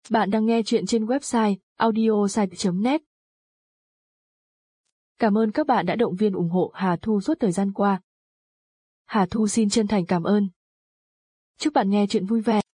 Bạn đang nghe chuyện trên website audiosite.net. Cảm ơn các bạn đã động viên ủng hộ Hà Thu suốt thời gian qua. Hà Thu xin chân thành cảm ơn. Chúc bạn nghe chuyện vui vẻ.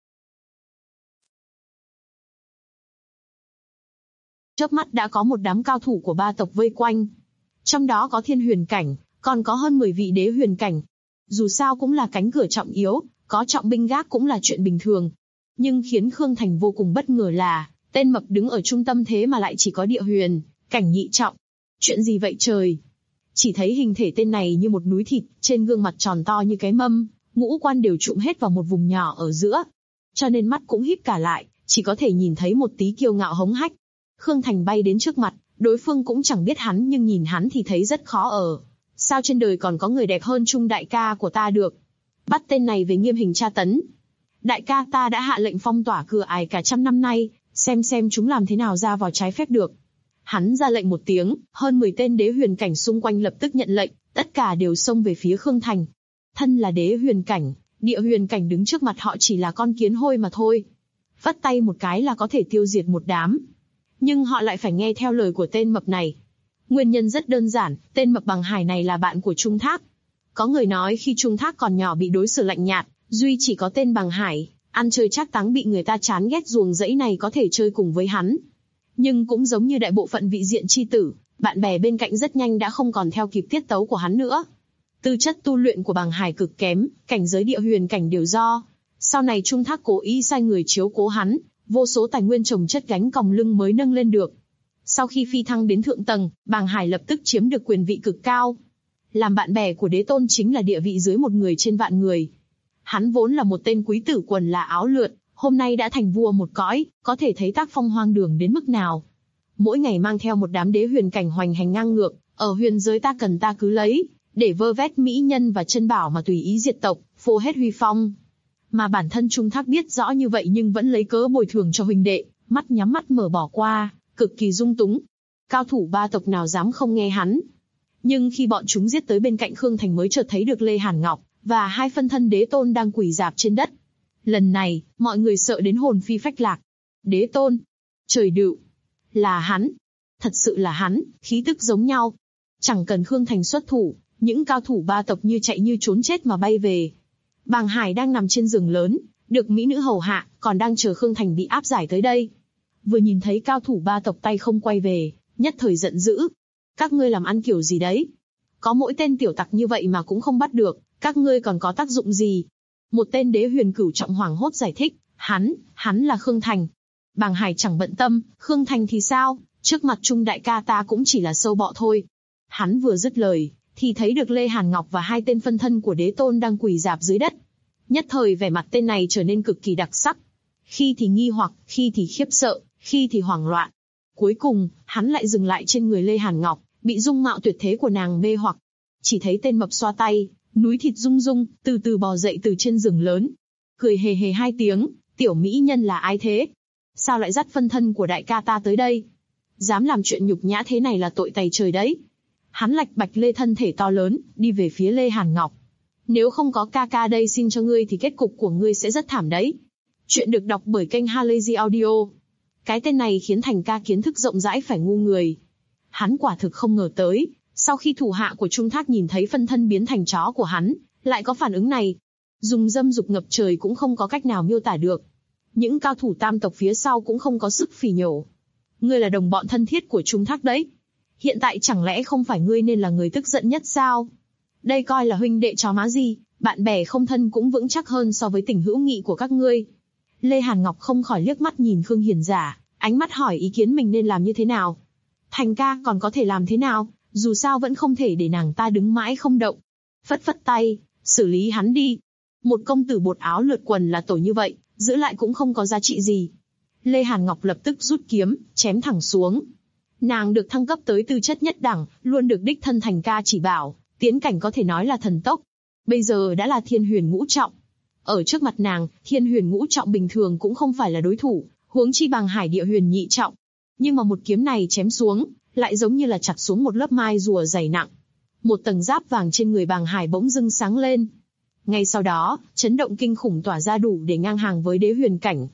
Chớp mắt đã có một đám cao thủ của ba tộc vây quanh. Trong đó có thiên huyền cảnh, còn có hơn 10 vị đế huyền cảnh. Dù sao cũng là cánh cửa trọng yếu, có trọng binh gác cũng là chuyện bình thường. Nhưng khiến Khương Thành vô cùng bất ngờ là, tên mập đứng ở trung tâm thế mà lại chỉ có địa huyền cảnh nhị trọng. Chuyện gì vậy trời? Chỉ thấy hình thể tên này như một núi thịt, trên gương mặt tròn to như cái mâm, ngũ quan đều trụm hết vào một vùng nhỏ ở giữa. Cho nên mắt cũng híp cả lại, chỉ có thể nhìn thấy một tí kiêu ngạo hống hách. Khương Thành bay đến trước mặt, đối phương cũng chẳng biết hắn nhưng nhìn hắn thì thấy rất khó ở. Sao trên đời còn có người đẹp hơn Trung đại ca của ta được? Bắt tên này về nghiêm hình tra tấn. Đại ca ta đã hạ lệnh phong tỏa cửa ải cả 100 năm nay, xem chúng làm thế nào ra vào trái phép được. Hắn ra lệnh một tiếng, hơn 10 tên đế huyền cảnh xung quanh lập tức nhận lệnh, tất cả đều xông về phía Khương Thành. Thân là đế huyền cảnh, địa huyền cảnh đứng trước mặt họ chỉ là con kiến hôi mà thôi. Vất tay một cái là có thể tiêu diệt một đám. Nhưng họ lại phải nghe theo lời của tên mập này. Nguyên nhân rất đơn giản, tên mập bằng hải này là bạn của Trung Thác. Có người nói khi Trung Thác còn nhỏ bị đối xử lạnh nhạt, duy chỉ có tên bằng hải, ăn chơi trác táng bị người ta chán ghét ruồng rẫy này có thể chơi cùng với hắn. Nhưng cũng giống như đại bộ phận vị diện chi tử, bạn bè bên cạnh rất nhanh đã không còn theo kịp tiết tấu của hắn nữa. Tư chất tu luyện của bằng hải cực kém, cảnh giới địa huyền cảnh đều do. Sau này Trung Thác cố ý sai người chiếu cố hắn, vô số tài nguyên trồng chất gánh còng lưng mới nâng lên được. Sau khi phi thăng đến thượng tầng, Bàng Hải lập tức chiếm được quyền vị cực cao. Làm bạn bè của đế tôn chính là địa vị dưới một người trên vạn người. Hắn vốn là một tên quý tử quần là áo lượn, hôm nay đã thành vua một cõi, có thể thấy tác phong hoang đường đến mức nào. Mỗi ngày mang theo một đám đế huyền cảnh hoành hành ngang ngược, ở huyền giới ta cần ta cứ lấy, để vơ vét mỹ nhân và chân bảo mà tùy ý diệt tộc, phô hết huy phong. Mà bản thân Trung Thác biết rõ như vậy nhưng vẫn lấy cớ bồi thường cho huynh đệ, mắt nhắm mắt mở bỏ qua, cực kỳ dung túng. Cao thủ ba tộc nào dám không nghe hắn. Nhưng khi bọn chúng giết tới bên cạnh Khương Thành mới chợt thấy được Lê Hàn Ngọc và hai phân thân đế tôn đang quỳ rạp trên đất. Lần này, mọi người sợ đến hồn phi phách lạc. Đế tôn, trời đựu, là hắn, thật sự là hắn, khí tức giống nhau. Chẳng cần Khương Thành xuất thủ, những cao thủ ba tộc như chạy như trốn chết mà bay về. Bàng Hải đang nằm trên giường lớn, được mỹ nữ hầu hạ, còn đang chờ Khương Thành bị áp giải tới đây. Vừa nhìn thấy cao thủ ba tộc tay không quay về, nhất thời giận dữ. Các ngươi làm ăn kiểu gì đấy? Có mỗi tên tiểu tặc như vậy mà cũng không bắt được, các ngươi còn có tác dụng gì? Một tên đế huyền cửu trọng hoảng hốt giải thích, hắn là Khương Thành. Bàng Hải chẳng bận tâm, Khương Thành thì sao, trước mặt Trung đại ca ta cũng chỉ là sâu bọ thôi. Hắn vừa dứt lời, thì thấy được Lê Hàn Ngọc và hai tên phân thân của đế tôn đang quỳ rạp dưới đất. Nhất thời vẻ mặt tên này trở nên cực kỳ đặc sắc. Khi thì nghi hoặc, khi thì khiếp sợ, khi thì hoảng loạn. Cuối cùng, hắn lại dừng lại trên người Lê Hàn Ngọc, bị dung mạo tuyệt thế của nàng mê hoặc. Chỉ thấy tên mập xoa tay, núi thịt rung rung, từ từ bò dậy từ trên giường lớn. Cười hề hề hai tiếng, tiểu mỹ nhân là ai thế? Sao lại dắt phân thân của đại ca ta tới đây? Dám làm chuyện nhục nhã thế này là tội tày trời đấy. Hắn lạch bạch lê thân thể to lớn, đi về phía Lê Hàn Ngọc. Nếu không có ca ca đây xin cho ngươi thì kết cục của ngươi sẽ rất thảm đấy. Chuyện được đọc bởi kênh Halazy Audio. Cái tên này khiến Thành ca kiến thức rộng rãi phải ngu người. Hắn quả thực không ngờ tới, sau khi thủ hạ của Trung Thác nhìn thấy phân thân biến thành chó của hắn, lại có phản ứng này. Dùng dâm dục ngập trời cũng không có cách nào miêu tả được. Những cao thủ tam tộc phía sau cũng không có sức phỉ nhổ. Ngươi là đồng bọn thân thiết của Trung Thác đấy. Hiện tại chẳng lẽ không phải ngươi nên là người tức giận nhất sao? Đây coi là huynh đệ chó má gì, bạn bè không thân cũng vững chắc hơn so với tình hữu nghị của các ngươi. Lê Hàn Ngọc không khỏi liếc mắt nhìn Khương Hiền Giả, ánh mắt hỏi ý kiến mình nên làm như thế nào. Thành ca còn có thể làm thế nào, dù sao vẫn không thể để nàng ta đứng mãi không động. Phất phất tay, xử lý hắn đi. Một công tử bột áo lượt quần là tổ như vậy, giữ lại cũng không có giá trị gì. Lê Hàn Ngọc lập tức rút kiếm, chém thẳng xuống. Nàng được thăng cấp tới tư chất nhất đẳng, luôn được đích thân Thành ca chỉ bảo, tiến cảnh có thể nói là thần tốc. Bây giờ đã là thiên huyền ngũ trọng. Ở trước mặt nàng, thiên huyền ngũ trọng bình thường cũng không phải là đối thủ, huống chi Bàng Hải địa huyền nhị trọng. Nhưng mà một kiếm này chém xuống, lại giống như là chặt xuống một lớp mai rùa dày nặng. Một tầng giáp vàng trên người Bàng Hải bỗng dưng sáng lên. Ngay sau đó, chấn động kinh khủng tỏa ra đủ để ngang hàng với đế huyền cảnh.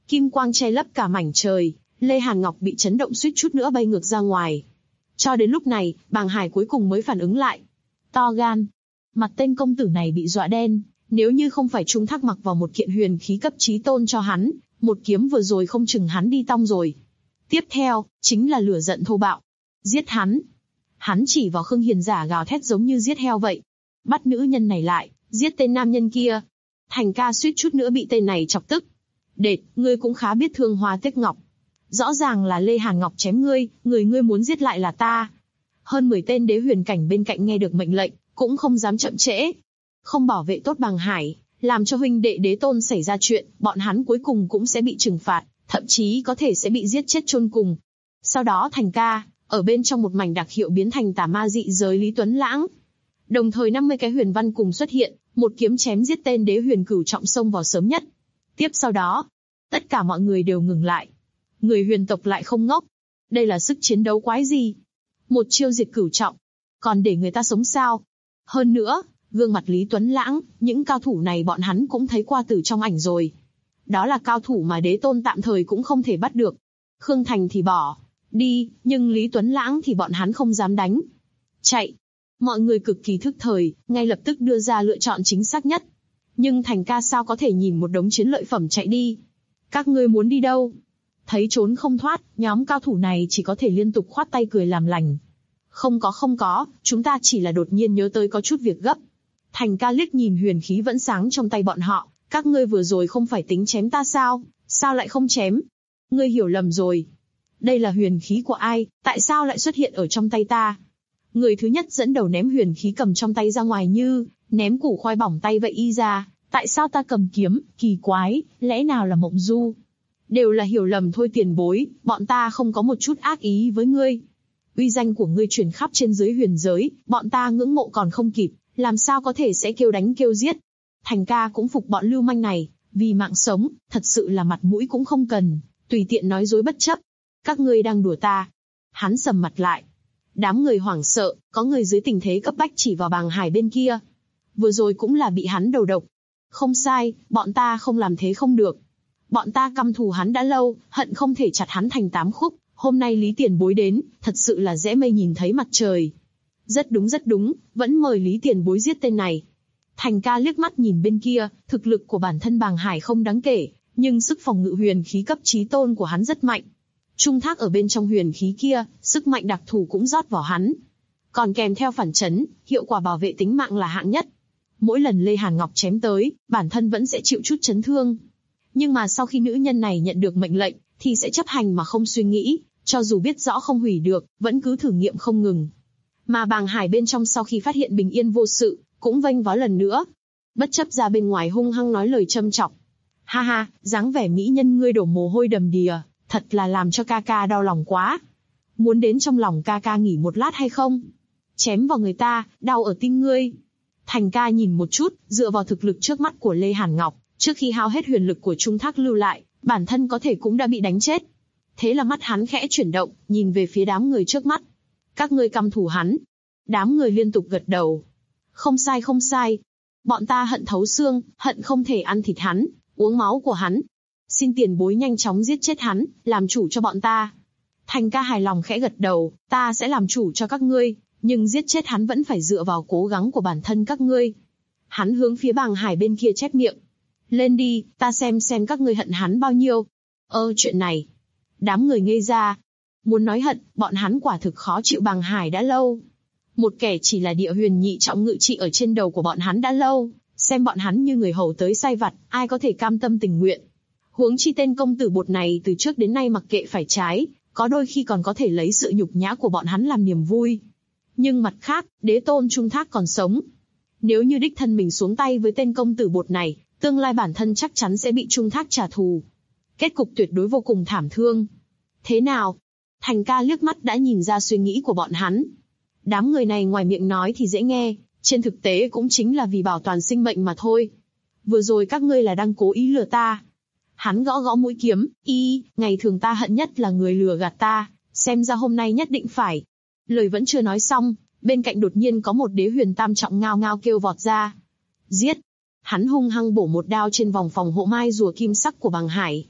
Kim quang che lấp cả mảnh trời, Lê Hàn Ngọc bị chấn động suýt chút nữa bay ngược ra ngoài. Cho đến lúc này, Bàng Hải cuối cùng mới phản ứng lại. To gan. Mặt tên công tử này bị dọa đen, nếu như không phải Trung Thác mặc vào một kiện huyền khí cấp chí tôn cho hắn, một kiếm vừa rồi không chừng hắn đi tong rồi. Tiếp theo, chính là lửa giận thô bạo. Giết hắn. Hắn chỉ vào Khương Hiền giả gào thét giống như giết heo vậy. Bắt nữ nhân này lại, giết tên nam nhân kia. Thành ca suýt chút nữa bị tên này chọc tức. Đệt, ngươi cũng khá biết thương hoa tiếc ngọc. Rõ ràng là Lê Hàn Ngọc chém ngươi, người ngươi muốn giết lại là ta. Hơn 10 tên đế huyền cảnh bên cạnh nghe được mệnh lệnh, cũng không dám chậm trễ. Không bảo vệ tốt Bàng Hải, làm cho huynh đệ đế tôn xảy ra chuyện, bọn hắn cuối cùng cũng sẽ bị trừng phạt, thậm chí có thể sẽ bị giết chết chôn cùng. Sau đó Thành ca, ở bên trong một mảnh đặc hiệu biến thành tà ma dị giới Lý Tuấn Lãng. Đồng thời 50 cái huyền văn cùng xuất hiện, một kiếm chém giết tên đế huyền cửu trọng xông vào sớm nhất. Tiếp sau đó, tất cả mọi người đều ngừng lại. Người huyền tộc lại không ngốc. Đây là sức chiến đấu quái gì? Một chiêu diệt cửu trọng, còn để người ta sống sao? Hơn nữa, gương mặt Lý Tuấn Lãng, những cao thủ này bọn hắn cũng thấy qua từ trong ảnh rồi. Đó là cao thủ mà đế tôn tạm thời cũng không thể bắt được. Khương Thành thì bỏ đi, nhưng Lý Tuấn Lãng thì bọn hắn không dám đánh. Chạy. Mọi người cực kỳ thức thời, ngay lập tức đưa ra lựa chọn chính xác nhất. Nhưng Thành ca sao có thể nhìn một đống chiến lợi phẩm chạy đi? Các ngươi muốn đi đâu? Thấy trốn không thoát, nhóm cao thủ này chỉ có thể liên tục khoát tay cười làm lành. Không có, chúng ta chỉ là đột nhiên nhớ tới có chút việc gấp. Thành ca liếc nhìn huyền khí vẫn sáng trong tay bọn họ, các ngươi vừa rồi không phải tính chém ta sao? Sao lại không chém? Ngươi hiểu lầm rồi. Đây là huyền khí của ai, tại sao lại xuất hiện ở trong tay ta? Người thứ nhất dẫn đầu ném huyền khí cầm trong tay ra ngoài như ném củ khoai bỏng tay vậy y ra. Tại sao ta cầm kiếm, kỳ quái, lẽ nào là mộng du? Đều là hiểu lầm thôi tiền bối, bọn ta không có một chút ác ý với ngươi. Uy danh của ngươi truyền khắp trên dưới huyền giới, bọn ta ngưỡng mộ còn không kịp, làm sao có thể sẽ kêu đánh kêu giết. Thành ca cũng phục bọn lưu manh này, vì mạng sống, thật sự là mặt mũi cũng không cần, tùy tiện nói dối bất chấp. Các ngươi đang đùa ta. Hắn sầm mặt lại. Đám người hoảng sợ, có người dưới tình thế cấp bách chỉ vào Bàng Hải bên kia. Vừa rồi cũng là bị hắn đầu độc. Không sai, bọn ta không làm thế không được. Bọn ta căm thù hắn đã lâu, hận không thể chặt hắn thành 8 khúc. Hôm nay Lý Tiền Bối đến, thật sự là dễ mây nhìn thấy mặt trời. Rất đúng, vẫn mời Lý Tiền Bối giết tên này. Thành ca liếc mắt nhìn bên kia, thực lực của bản thân Bàng Hải không đáng kể, nhưng sức phòng ngự huyền khí cấp chí tôn của hắn rất mạnh. Trung Thác ở bên trong huyền khí kia, sức mạnh đặc thù cũng rót vào hắn. Còn kèm theo phản chấn, hiệu quả bảo vệ tính mạng là hạng nhất. Mỗi lần Lê Hàn Ngọc chém tới, bản thân vẫn sẽ chịu chút chấn thương. Nhưng mà sau khi nữ nhân này nhận được mệnh lệnh, thì sẽ chấp hành mà không suy nghĩ, cho dù biết rõ không hủy được, vẫn cứ thử nghiệm không ngừng. Mà Bàng Hải bên trong sau khi phát hiện bình yên vô sự, cũng vênh váo lần nữa. Bất chấp ra bên ngoài hung hăng nói lời châm chọc. Ha ha, dáng vẻ mỹ nhân ngươi đổ mồ hôi đầm đìa, thật là làm cho ca ca đau lòng quá. Muốn đến trong lòng ca ca nghỉ một lát hay không? Chém vào người ta, đau ở tim ngươi. Thành ca nhìn một chút, dựa vào thực lực trước mắt của Lê Hàn Ngọc, trước khi hao hết huyền lực của Trung Thác lưu lại, bản thân có thể cũng đã bị đánh chết. Thế là mắt hắn khẽ chuyển động, nhìn về phía đám người trước mắt. Các ngươi căm thù hắn. Đám người liên tục gật đầu. Không sai. Bọn ta hận thấu xương, hận không thể ăn thịt hắn, uống máu của hắn. Xin tiền bối nhanh chóng giết chết hắn, làm chủ cho bọn ta. Thành ca hài lòng khẽ gật đầu, ta sẽ làm chủ cho các ngươi, nhưng giết chết hắn vẫn phải dựa vào cố gắng của bản thân các ngươi. Hắn hướng phía Bàng Hải bên kia chép miệng. Lên đi, ta xem các ngươi hận hắn bao nhiêu. Chuyện này. Đám người ngây ra. Muốn nói hận, bọn hắn quả thực khó chịu Bàng Hải đã lâu. Một kẻ chỉ là địa huyền nhị trọng ngự trị ở trên đầu của bọn hắn đã lâu, xem bọn hắn như người hầu tới sai vặt, ai có thể cam tâm tình nguyện. Huống chi tên công tử bột này từ trước đến nay mặc kệ phải trái, có đôi khi còn có thể lấy sự nhục nhã của bọn hắn làm niềm vui. Nhưng mặt khác, đế tôn Trung Thác còn sống. Nếu như đích thân mình xuống tay với tên công tử bột này, tương lai bản thân chắc chắn sẽ bị Trung Thác trả thù. Kết cục tuyệt đối vô cùng thảm thương. Thế nào? Thành ca liếc mắt đã nhìn ra suy nghĩ của bọn hắn. Đám người này ngoài miệng nói thì dễ nghe, trên thực tế cũng chính là vì bảo toàn sinh mệnh mà thôi. Vừa rồi các ngươi là đang cố ý lừa ta. Hắn gõ gõ mũi kiếm, ngày thường ta hận nhất là người lừa gạt ta, xem ra hôm nay nhất định phải. Lời vẫn chưa nói xong, bên cạnh đột nhiên có một đế huyền tam trọng ngao ngao kêu vọt ra. Giết! Hắn hung hăng bổ một đao trên vòng phòng hộ mai rùa kim sắc của Bàng Hải.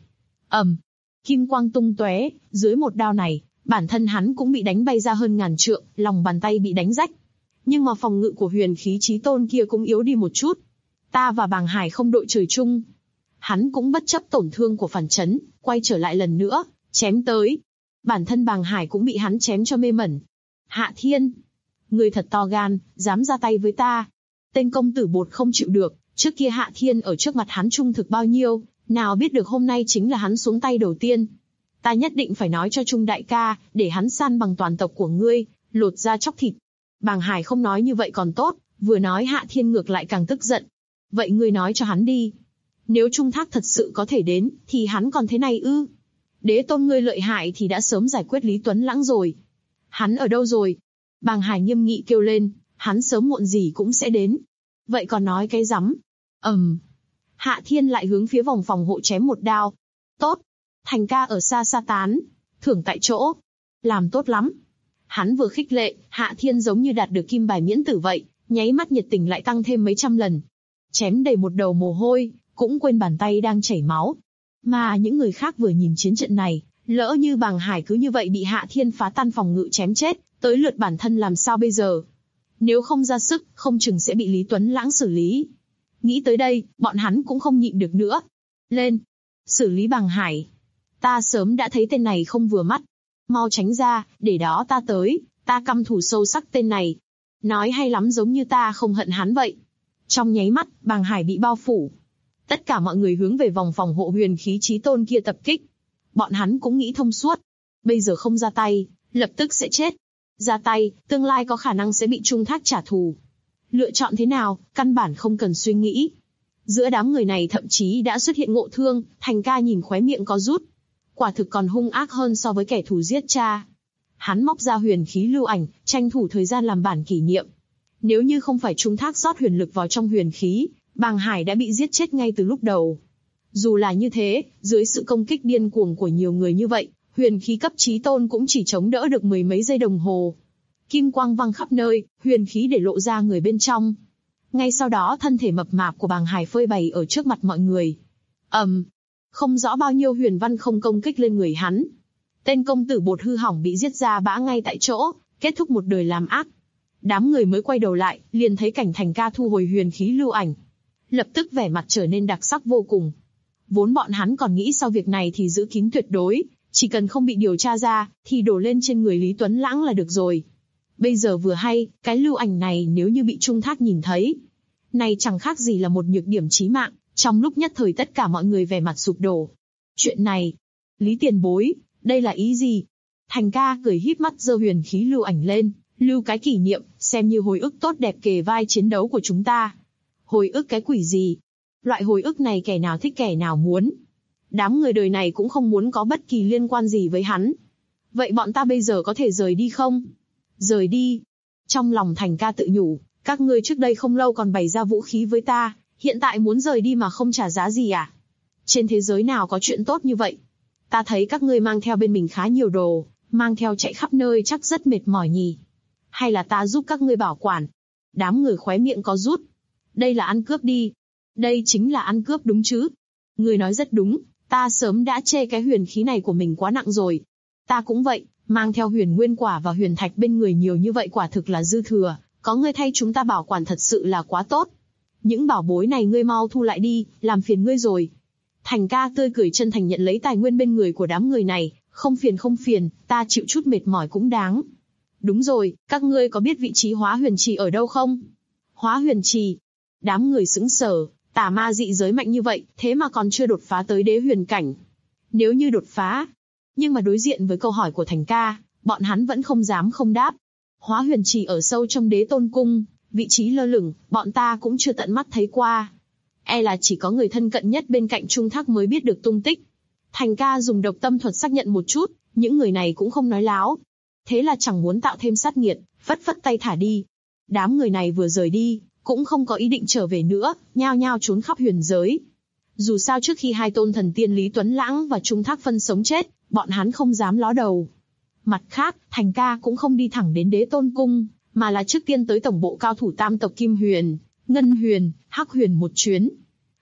Kim quang tung tóe, dưới một đao này, bản thân hắn cũng bị đánh bay ra hơn ngàn trượng, lòng bàn tay bị đánh rách. Nhưng mà phòng ngự của huyền khí chí tôn kia cũng yếu đi một chút. Ta và Bàng Hải không đội trời chung. Hắn cũng bất chấp tổn thương của phản chấn, quay trở lại lần nữa, chém tới. Bản thân Bàng Hải cũng bị hắn chém cho mê mẩn. Hạ Thiên, ngươi thật to gan, dám ra tay với ta. Tên công tử bột không chịu được, trước kia Hạ Thiên ở trước mặt hắn trung thực bao nhiêu, nào biết được hôm nay chính là hắn xuống tay đầu tiên. Ta nhất định phải nói cho Trung đại ca, để hắn san bằng toàn tộc của ngươi, lột da chóc thịt. Bàng Hải không nói như vậy còn tốt, vừa nói Hạ Thiên ngược lại càng tức giận. Vậy ngươi nói cho hắn đi. Nếu Trung Thác thật sự có thể đến, thì hắn còn thế này ư? Đế tôn ngươi lợi hại thì đã sớm giải quyết Lý Tuấn Lãng rồi. Hắn ở đâu rồi? Bàng Hải nghiêm nghị kêu lên, hắn sớm muộn gì cũng sẽ đến. Vậy còn nói cái rắm? Hạ Thiên lại hướng phía vòng phòng hộ chém một đao. Tốt. Thành ca ở xa xa tán. Thưởng tại chỗ. Làm tốt lắm. Hắn vừa khích lệ, Hạ Thiên giống như đạt được kim bài miễn tử vậy, nháy mắt nhiệt tình lại tăng thêm mấy trăm lần. Chém đầy một đầu mồ hôi, cũng quên bàn tay đang chảy máu. Mà những người khác vừa nhìn chiến trận này, lỡ như Bàng Hải cứ như vậy bị Hạ Thiên phá tan phòng ngự chém chết, tới lượt bản thân làm sao bây giờ? Nếu không ra sức, không chừng sẽ bị Lý Tuấn Lãng xử lý. Nghĩ tới đây, bọn hắn cũng không nhịn được nữa. Lên! Xử lý Bàng Hải. Ta sớm đã thấy tên này không vừa mắt. Mau tránh ra, để đó ta tới, ta căm thù sâu sắc tên này. Nói hay lắm giống như ta không hận hắn vậy. Trong nháy mắt, Bàng Hải bị bao phủ. Tất cả mọi người hướng về vòng phòng hộ huyền khí chí tôn kia tập kích. Bọn hắn cũng nghĩ thông suốt. Bây giờ không ra tay, lập tức sẽ chết. Ra tay, tương lai có khả năng sẽ bị Trung Thác trả thù. Lựa chọn thế nào, căn bản không cần suy nghĩ. Giữa đám người này thậm chí đã xuất hiện Ngộ Thương, Thành ca nhìn khóe miệng có rút. Quả thực còn hung ác hơn so với kẻ thù giết cha. Hắn móc ra huyền khí lưu ảnh, tranh thủ thời gian làm bản kỷ niệm. Nếu như không phải Trung Thác rót huyền lực vào trong huyền khí, Bàng Hải đã bị giết chết ngay từ lúc đầu. Dù là như thế, dưới sự công kích điên cuồng của nhiều người như vậy, huyền khí cấp chí tôn cũng chỉ chống đỡ được mười mấy giây đồng hồ. Kim quang văng khắp nơi, huyền khí để lộ ra người bên trong. Ngay sau đó thân thể mập mạp của Bàng Hải phơi bày ở trước mặt mọi người. Không rõ bao nhiêu huyền văn không công kích lên người hắn. Tên công tử bột hư hỏng bị giết ra bã ngay tại chỗ, kết thúc một đời làm ác. Đám người mới quay đầu lại, liền thấy cảnh Thành ca thu hồi huyền khí lưu ảnh. Lập tức vẻ mặt trở nên đặc sắc vô cùng. Vốn bọn hắn còn nghĩ sau việc này thì giữ kín tuyệt đối, chỉ cần không bị điều tra ra, thì đổ lên trên người Lý Tuấn Lãng là được rồi. Bây giờ vừa hay, cái lưu ảnh này nếu như bị Trung Thác nhìn thấy, này chẳng khác gì là một nhược điểm chí mạng. Trong lúc nhất thời tất cả mọi người vẻ mặt sụp đổ. Chuyện này, Lý tiền bối, đây là ý gì? Thành ca cười híp mắt giơ huyền khí lưu ảnh lên, lưu cái kỷ niệm, xem như hồi ức tốt đẹp kề vai chiến đấu của chúng ta. Hồi ức cái quỷ gì? Loại hồi ức này kẻ nào thích kẻ nào muốn. Đám người đời này cũng không muốn có bất kỳ liên quan gì với hắn. Vậy bọn ta bây giờ có thể rời đi không? Rời đi. Trong lòng Thành ca tự nhủ, các ngươi trước đây không lâu còn bày ra vũ khí với ta, hiện tại muốn rời đi mà không trả giá gì à? Trên thế giới nào có chuyện tốt như vậy? Ta thấy các ngươi mang theo bên mình khá nhiều đồ, mang theo chạy khắp nơi chắc rất mệt mỏi nhỉ? Hay là ta giúp các ngươi bảo quản? Đám người khóe miệng có rút. Đây là ăn cướp đi. Đây chính là ăn cướp đúng chứ? Ngươi nói rất đúng, ta sớm đã chê cái huyền khí này của mình quá nặng rồi. Ta cũng vậy, mang theo huyền nguyên quả và huyền thạch bên người nhiều như vậy quả thực là dư thừa, có ngươi thay chúng ta bảo quản thật sự là quá tốt. Những bảo bối này ngươi mau thu lại đi, làm phiền ngươi rồi. Thành ca tươi cười chân thành nhận lấy tài nguyên bên người của đám người này, không phiền, ta chịu chút mệt mỏi cũng đáng. Đúng rồi, các ngươi có biết vị trí hóa huyền trì ở đâu không? Hóa huyền trì. Đám người sững sờ, tà ma dị giới mạnh như vậy, thế mà còn chưa đột phá tới đế huyền cảnh. Nếu như đột phá, nhưng mà đối diện với câu hỏi của Thành ca, bọn hắn vẫn không dám không đáp. Hóa huyền trì ở sâu trong Đế Tôn Cung, vị trí lơ lửng, bọn ta cũng chưa tận mắt thấy qua. E là chỉ có người thân cận nhất bên cạnh Trung Thác mới biết được tung tích. Thành ca dùng độc tâm thuật xác nhận một chút, những người này cũng không nói láo. Thế là chẳng muốn tạo thêm sát nghiệt, phất phất tay thả đi. Đám người này vừa rời đi, cũng không có ý định trở về nữa, nhao nhao trốn khắp huyền giới. Dù sao trước khi hai tôn thần tiên Lý Tuấn Lãng và Trung Thác phân sống chết, bọn hắn không dám ló đầu. Mặt khác, Thành ca cũng không đi thẳng đến Đế Tôn Cung, mà là trước tiên tới tổng bộ cao thủ tam tộc Kim Huyền, Ngân Huyền, Hắc Huyền một chuyến.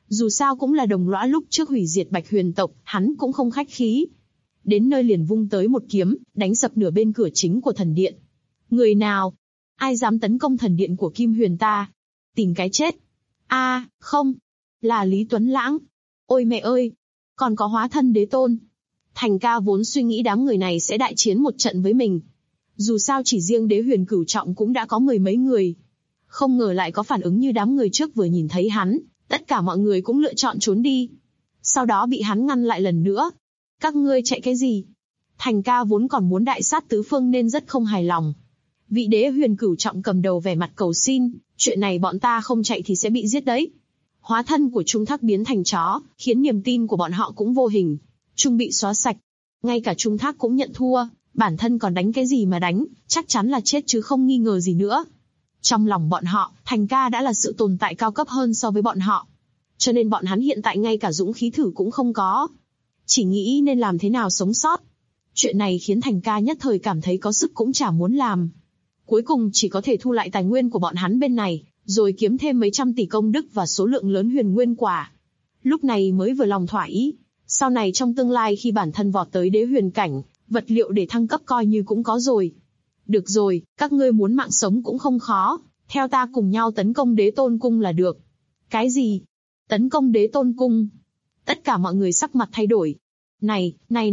Dù sao cũng là đồng lõa lúc trước hủy diệt Bạch Huyền tộc, hắn cũng không khách khí. Đến nơi liền vung tới một kiếm, đánh sập nửa bên cửa chính của thần điện. Người nào? Ai dám tấn công thần điện của Kim Huyền ta? Tìm cái chết. Không. Là Lý Tuấn Lãng. Ôi mẹ ơi! Còn có hóa thân đế tôn. Thành ca vốn suy nghĩ đám người này sẽ đại chiến một trận với mình. Dù sao chỉ riêng đế huyền cửu trọng cũng đã có mười mấy người. Không ngờ lại có phản ứng như đám người trước vừa nhìn thấy hắn, tất cả mọi người cũng lựa chọn trốn đi. Sau đó bị hắn ngăn lại lần nữa. Các ngươi chạy cái gì? Thành ca vốn còn muốn đại sát tứ phương nên rất không hài lòng. Vị đế huyền cửu trọng cầm đầu vẻ mặt cầu xin, chuyện này bọn ta không chạy thì sẽ bị giết đấy. Hóa thân của Trung Thác biến thành chó, khiến niềm tin của bọn họ cũng vô hình chung bị xóa sạch. Ngay cả Trung Thác cũng nhận thua, bản thân còn đánh cái gì mà đánh, chắc chắn là chết chứ không nghi ngờ gì nữa. Trong lòng bọn họ, Thành ca đã là sự tồn tại cao cấp hơn so với bọn họ. Cho nên bọn hắn hiện tại ngay cả dũng khí thử cũng không có. Chỉ nghĩ nên làm thế nào sống sót. Chuyện này khiến Thành ca nhất thời cảm thấy có sức cũng chả muốn làm. Cuối cùng chỉ có thể thu lại tài nguyên của bọn hắn bên này, rồi kiếm thêm mấy trăm tỷ công đức và số lượng lớn huyền nguyên quả. Lúc này mới vừa lòng thỏa ý. Sau này trong tương lai khi bản thân vọt tới đế huyền cảnh, vật liệu để thăng cấp coi như cũng có rồi. Được rồi, các ngươi muốn mạng sống cũng không khó, theo ta cùng nhau tấn công đế tôn cung là được. Cái gì? Tấn công đế tôn cung? Tất cả mọi người sắc mặt thay đổi. Này!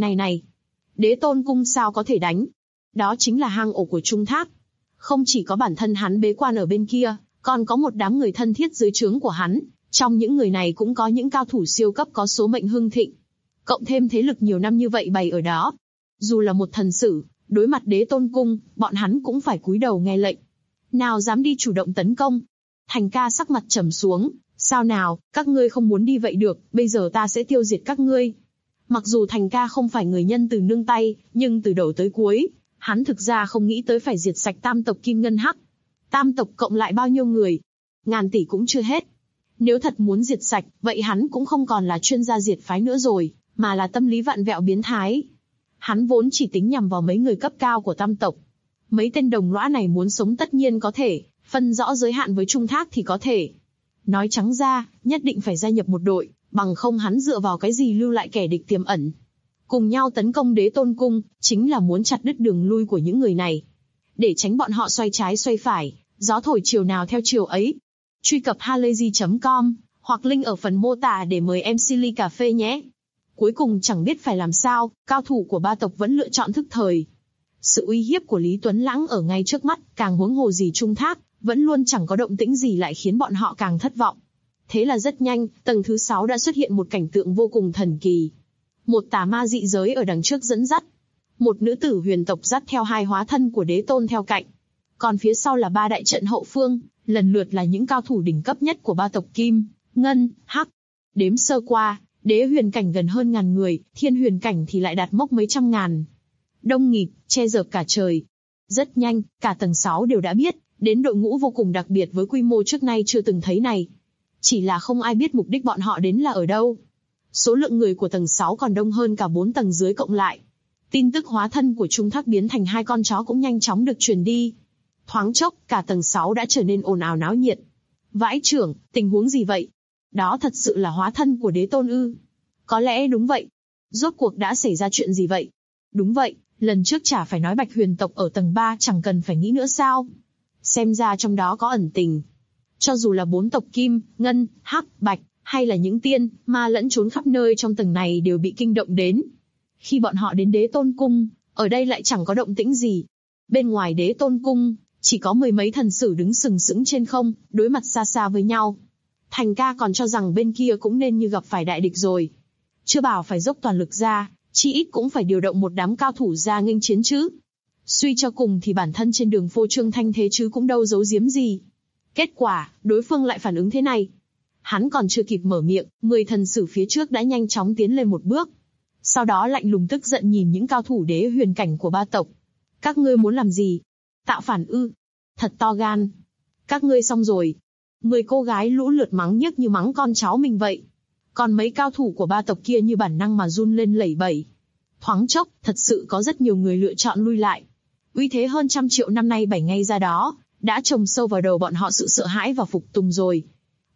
Đế tôn cung sao có thể đánh? Đó chính là hang ổ của Trung Thác. Không chỉ có bản thân hắn bế quan ở bên kia, còn có một đám người thân thiết dưới trướng của hắn. Trong những người này cũng có những cao thủ siêu cấp có số mệnh hưng thịnh. Cộng thêm thế lực nhiều năm như vậy bày ở đó. Dù là một thần sử, đối mặt đế tôn cung, bọn hắn cũng phải cúi đầu nghe lệnh. Nào dám đi chủ động tấn công? Thành ca sắc mặt trầm xuống. Sao nào, các ngươi không muốn đi vậy được, bây giờ ta sẽ tiêu diệt các ngươi. Mặc dù Thành ca không phải người nhân từ nương tay, nhưng từ đầu tới cuối, hắn thực ra không nghĩ tới phải diệt sạch tam tộc Kim Ngân Hắc. Tam tộc cộng lại bao nhiêu người? Ngàn tỷ cũng chưa hết. Nếu thật muốn diệt sạch, vậy hắn cũng không còn là chuyên gia diệt phái nữa rồi, mà là tâm lý vặn vẹo biến thái. Hắn vốn chỉ tính nhằm vào mấy người cấp cao của tam tộc. Mấy tên đồng lõa này muốn sống tất nhiên có thể, phân rõ giới hạn với Trung Thác thì có thể. Nói trắng ra, nhất định phải gia nhập một đội, bằng không hắn dựa vào cái gì lưu lại kẻ địch tiềm ẩn. Cùng nhau tấn công đế tôn cung, chính là muốn chặt đứt đường lui của những người này. Để tránh bọn họ xoay trái xoay phải, gió thổi chiều nào theo chiều ấy. Truy cập halayzi.com, hoặc link ở phần mô tả để mời MC ly cà phê nhé. Cuối cùng chẳng biết phải làm sao, cao thủ của ba tộc vẫn lựa chọn thức thời. Sự uy hiếp của Lý Tuấn Lãng ở ngay trước mắt, càng huống hồ gì Trung Thác, vẫn luôn chẳng có động tĩnh gì lại khiến bọn họ càng thất vọng. Thế là rất nhanh, tầng thứ 6 đã xuất hiện một cảnh tượng vô cùng thần kỳ. Một tà ma dị giới ở đằng trước dẫn dắt. Một nữ tử huyền tộc dắt theo hai hóa thân của đế tôn theo cạnh. Còn phía sau là ba đại trận hậu phương, lần lượt là những cao thủ đỉnh cấp nhất của ba tộc Kim, Ngân, Hắc. Đếm sơ qua, đế huyền cảnh gần hơn 1000 người, thiên huyền cảnh thì lại đạt mốc mấy trăm ngàn. Đông nghịt, che rợp cả trời. Rất nhanh, cả tầng 6 đều đã biết, đến đội ngũ vô cùng đặc biệt với quy mô trước nay chưa từng thấy này. Chỉ là không ai biết mục đích bọn họ đến là ở đâu. Số lượng người của tầng 6 còn đông hơn cả 4 tầng dưới cộng lại. Tin tức hóa thân của Trung Thác biến thành hai con chó cũng nhanh chóng được truyền đi. Thoáng chốc, cả tầng 6 đã trở nên ồn ào náo nhiệt. Vãi trưởng, tình huống gì vậy? Đó thật sự là hóa thân của đế tôn ư? Có lẽ đúng vậy. Rốt cuộc đã xảy ra chuyện gì vậy? Đúng vậy, lần trước chả phải nói Bạch Huyền tộc ở tầng 3 chẳng cần phải nghĩ nữa sao? Xem ra trong đó có ẩn tình. Cho dù là 4 tộc Kim, Ngân, Hắc, Bạch, hay là những tiên, ma lẫn trốn khắp nơi trong tầng này đều bị kinh động đến. Khi bọn họ đến đế tôn cung, ở đây lại chẳng có động tĩnh gì. Bên ngoài đế tôn cung, chỉ có mười mấy thần sử đứng sừng sững trên không, đối mặt xa xa với nhau. Thành ca còn cho rằng bên kia cũng nên như gặp phải đại địch rồi. Chưa bảo phải dốc toàn lực ra, chi ít cũng phải điều động một đám cao thủ ra nghênh chiến chứ. Suy cho cùng thì bản thân trên đường phô trương thanh thế chứ cũng đâu giấu giếm gì. Kết quả, đối phương lại phản ứng thế này. Hắn còn chưa kịp mở miệng, 10 thần sử phía trước đã nhanh chóng tiến lên một bước. Sau đó lạnh lùng tức giận nhìn những cao thủ đế huyền cảnh của ba tộc. Các ngươi muốn làm gì? Tạo phản ư? Thật to gan. Các ngươi xong rồi. 10 cô gái lũ lượt mắng nhiếc như mắng con cháu mình vậy. Còn mấy cao thủ của ba tộc kia như bản năng mà run lên lẩy bẩy. Thoáng chốc, thật sự có rất nhiều người lựa chọn lui lại. Uy thế hơn 100 triệu năm nay bày ngay ra đó, đã trồng sâu vào đầu bọn họ sự sợ hãi và phục tùng rồi.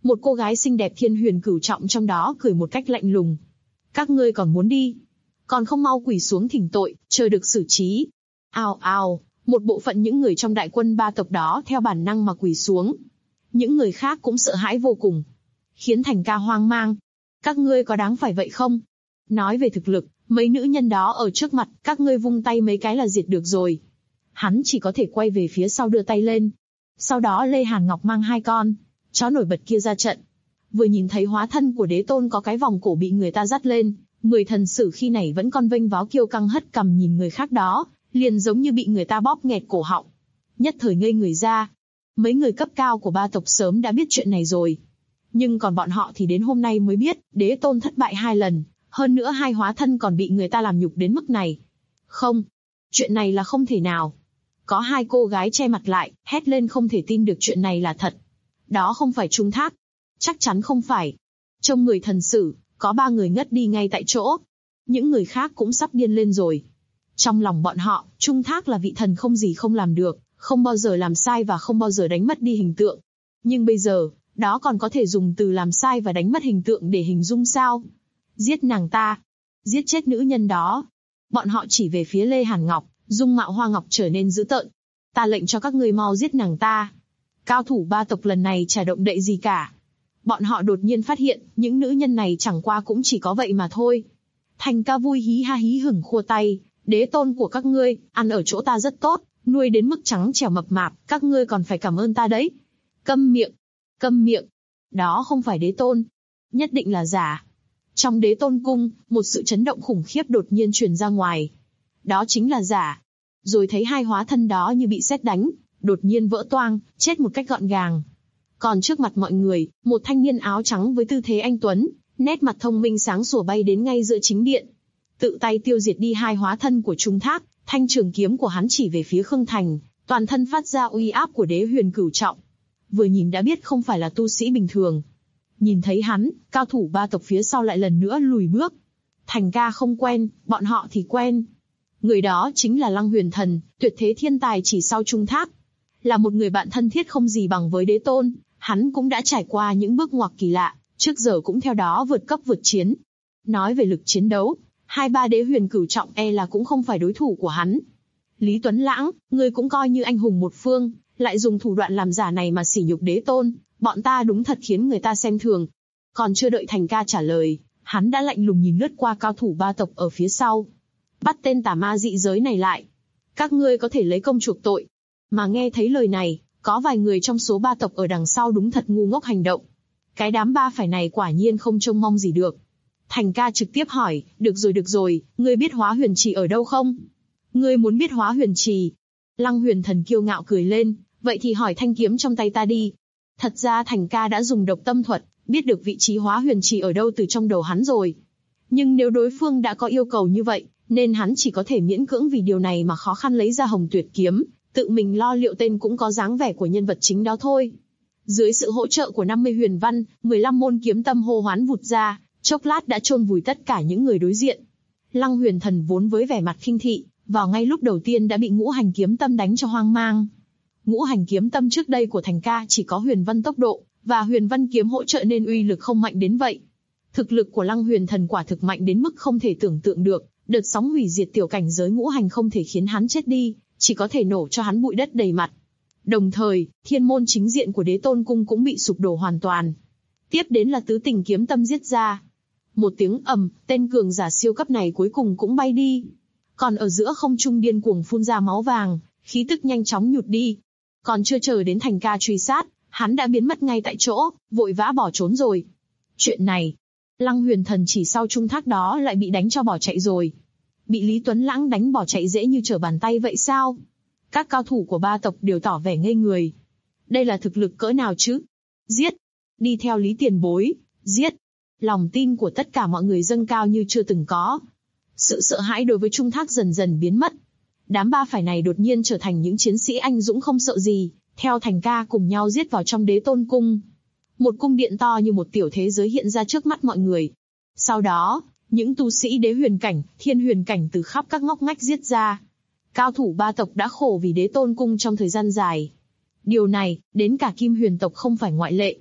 Một cô gái xinh đẹp thiên huyền cửu trọng trong đó cười một cách lạnh lùng. Các ngươi còn muốn đi? Còn không mau quỳ xuống thỉnh tội, chờ được xử trí. Ào ào, một bộ phận những người trong đại quân ba tộc đó theo bản năng mà quỳ xuống. Những người khác cũng sợ hãi vô cùng, khiến Thành Ca hoang mang. Các ngươi có đáng phải vậy không? Nói về thực lực, mấy nữ nhân đó ở trước mặt, các ngươi vung tay mấy cái là diệt được rồi. Hắn chỉ có thể quay về phía sau đưa tay lên. Sau đó Lê Hàn Ngọc mang 2 con chó nổi bật kia ra trận. Vừa nhìn thấy hóa thân của đế tôn có cái vòng cổ bị người ta dắt lên, 10 thần sử khi này vẫn còn vênh váo kiêu căng hất cằm nhìn người khác đó, liền giống như bị người ta bóp nghẹt cổ họng. Nhất thời ngây người ra. Mấy người cấp cao của ba tộc sớm đã biết chuyện này rồi. Nhưng còn bọn họ thì đến hôm nay mới biết, đế tôn thất bại 2 lần, hơn nữa 2 hóa thân còn bị người ta làm nhục đến mức này. Không, chuyện này là không thể nào. Có 2 cô gái che mặt lại, hét lên không thể tin được chuyện này là thật. Đó không phải Trung Thác. Chắc chắn không phải. Trong 10 thần sử, có 3 người ngất đi ngay tại chỗ. Những người khác cũng sắp điên lên rồi. Trong lòng bọn họ, Trung Thác là vị thần không gì không làm được, không bao giờ làm sai và không bao giờ đánh mất đi hình tượng. Nhưng bây giờ, đó còn có thể dùng từ làm sai và đánh mất hình tượng để hình dung sao? Giết nàng ta. Giết chết nữ nhân đó. Bọn họ chỉ về phía Lê Hàn Ngọc, dung mạo Hoa Ngọc trở nên dữ tợn. Ta lệnh cho các ngươi mau giết nàng ta. Cao thủ ba tộc lần này chả động đậy gì cả. Bọn họ đột nhiên phát hiện, những nữ nhân này chẳng qua cũng chỉ có vậy mà thôi. Thành Ca vui hí ha hí hửng khua tay. Đế tôn của các ngươi, ăn ở chỗ ta rất tốt, nuôi đến mức trắng trẻo mập mạp, các ngươi còn phải cảm ơn ta đấy. Câm miệng, câm miệng. Đó không phải đế tôn. Nhất định là giả. Trong đế tôn cung, một sự chấn động khủng khiếp đột nhiên truyền ra ngoài. Đó chính là giả. Rồi thấy 2 hóa thân đó như bị sét đánh, đột nhiên vỡ toang, chết một cách gọn gàng. Còn trước mặt mọi người, một thanh niên áo trắng với tư thế anh tuấn, nét mặt thông minh sáng sủa bay đến ngay giữa chính điện. Tự tay tiêu diệt đi 2 hóa thân của Trung Thác, thanh trường kiếm của hắn chỉ về phía Khương Thành, toàn thân phát ra uy áp của đế huyền cửu trọng. Vừa nhìn đã biết không phải là tu sĩ bình thường. Nhìn thấy hắn, cao thủ ba tộc phía sau lại lần nữa lùi bước. Thành Ca không quen, bọn họ thì quen. Người đó chính là Lăng Huyền Thần, tuyệt thế thiên tài chỉ sau Trung Thác. Là một người bạn thân thiết không gì bằng với đế tôn, hắn cũng đã trải qua những bước ngoặt kỳ lạ, trước giờ cũng theo đó vượt cấp vượt chiến. Nói về lực chiến đấu, 2-3 đế huyền cửu trọng là cũng không phải đối thủ của hắn. Lý Tuấn Lãng, ngươi cũng coi như anh hùng một phương, lại dùng thủ đoạn làm giả này mà sỉ nhục đế tôn, bọn ta đúng thật khiến người ta xem thường. Còn chưa đợi Thành Ca trả lời, hắn đã lạnh lùng nhìn lướt qua cao thủ ba tộc ở phía sau. Bắt tên tà ma dị giới này lại. Các ngươi có thể lấy công chuộc tội. Mà nghe thấy lời này, có vài người trong số ba tộc ở đằng sau đúng thật ngu ngốc hành động. Cái đám ba phải này quả nhiên không trông mong gì được. Thành Ca trực tiếp hỏi, được rồi, ngươi biết Hóa Huyền Trì ở đâu không? Ngươi muốn biết Hóa Huyền Trì? Lăng Huyền Thần kiêu ngạo cười lên, vậy thì hỏi thanh kiếm trong tay ta đi. Thật ra Thành Ca đã dùng độc tâm thuật, biết được vị trí Hóa Huyền Trì ở đâu từ trong đầu hắn rồi. Nhưng nếu đối phương đã có yêu cầu như vậy, nên hắn chỉ có thể miễn cưỡng vì điều này mà khó khăn lấy ra Hồng Tuyệt kiếm, tự mình lo liệu tên cũng có dáng vẻ của nhân vật chính đó thôi. Dưới sự hỗ trợ của 50 huyền văn, 15 môn kiếm tâm hô hoán vụt ra, chốc lát đã chôn vùi tất cả những người đối diện. Lăng Huyền Thần vốn với vẻ mặt khinh thị, vào ngay lúc đầu tiên đã bị ngũ hành kiếm tâm đánh cho hoang mang. Ngũ hành kiếm tâm trước đây của Thành Ca chỉ có huyền văn tốc độ, và huyền văn kiếm hỗ trợ nên uy lực không mạnh đến vậy. Thực lực của Lăng Huyền Thần quả thực mạnh đến mức không thể tưởng tượng được, đợt sóng hủy diệt tiểu cảnh giới ngũ hành không thể khiến hắn chết đi, chỉ có thể nổ cho hắn bụi đất đầy mặt. Đồng thời, thiên môn chính diện của Đế Tôn Cung cũng bị sụp đổ hoàn toàn. Tiếp đến là tứ tình kiếm tâm giết ra. Một tiếng ầm, tên cường giả siêu cấp này cuối cùng cũng bay đi. Còn ở giữa không trung điên cuồng phun ra máu vàng, khí tức nhanh chóng nhụt đi. Còn chưa chờ đến Thành Ca truy sát, hắn đã biến mất ngay tại chỗ, vội vã bỏ trốn rồi. Chuyện này, Lăng Huyền Thần chỉ sau Trung Thác đó lại bị đánh cho bỏ chạy rồi. Bị Lý Tuấn Lãng đánh bỏ chạy dễ như trở bàn tay vậy sao? Các cao thủ của ba tộc đều tỏ vẻ ngây người. Đây là thực lực cỡ nào chứ? Giết! Đi theo Lý Tiền Bối, giết! Lòng tin của tất cả mọi người dâng cao như chưa từng có. Sự sợ hãi đối với Trung Thác dần dần biến mất. Đám ba phải này đột nhiên trở thành những chiến sĩ anh dũng không sợ gì, theo Thành Ca cùng nhau giết vào trong Đế Tôn Cung. Một cung điện to như một tiểu thế giới hiện ra trước mắt mọi người. Sau đó, những tu sĩ đế huyền cảnh, thiên huyền cảnh từ khắp các ngóc ngách giết ra. Cao thủ ba tộc đã khổ vì Đế Tôn Cung trong thời gian dài. Điều này, đến cả Kim Huyền tộc không phải ngoại lệ.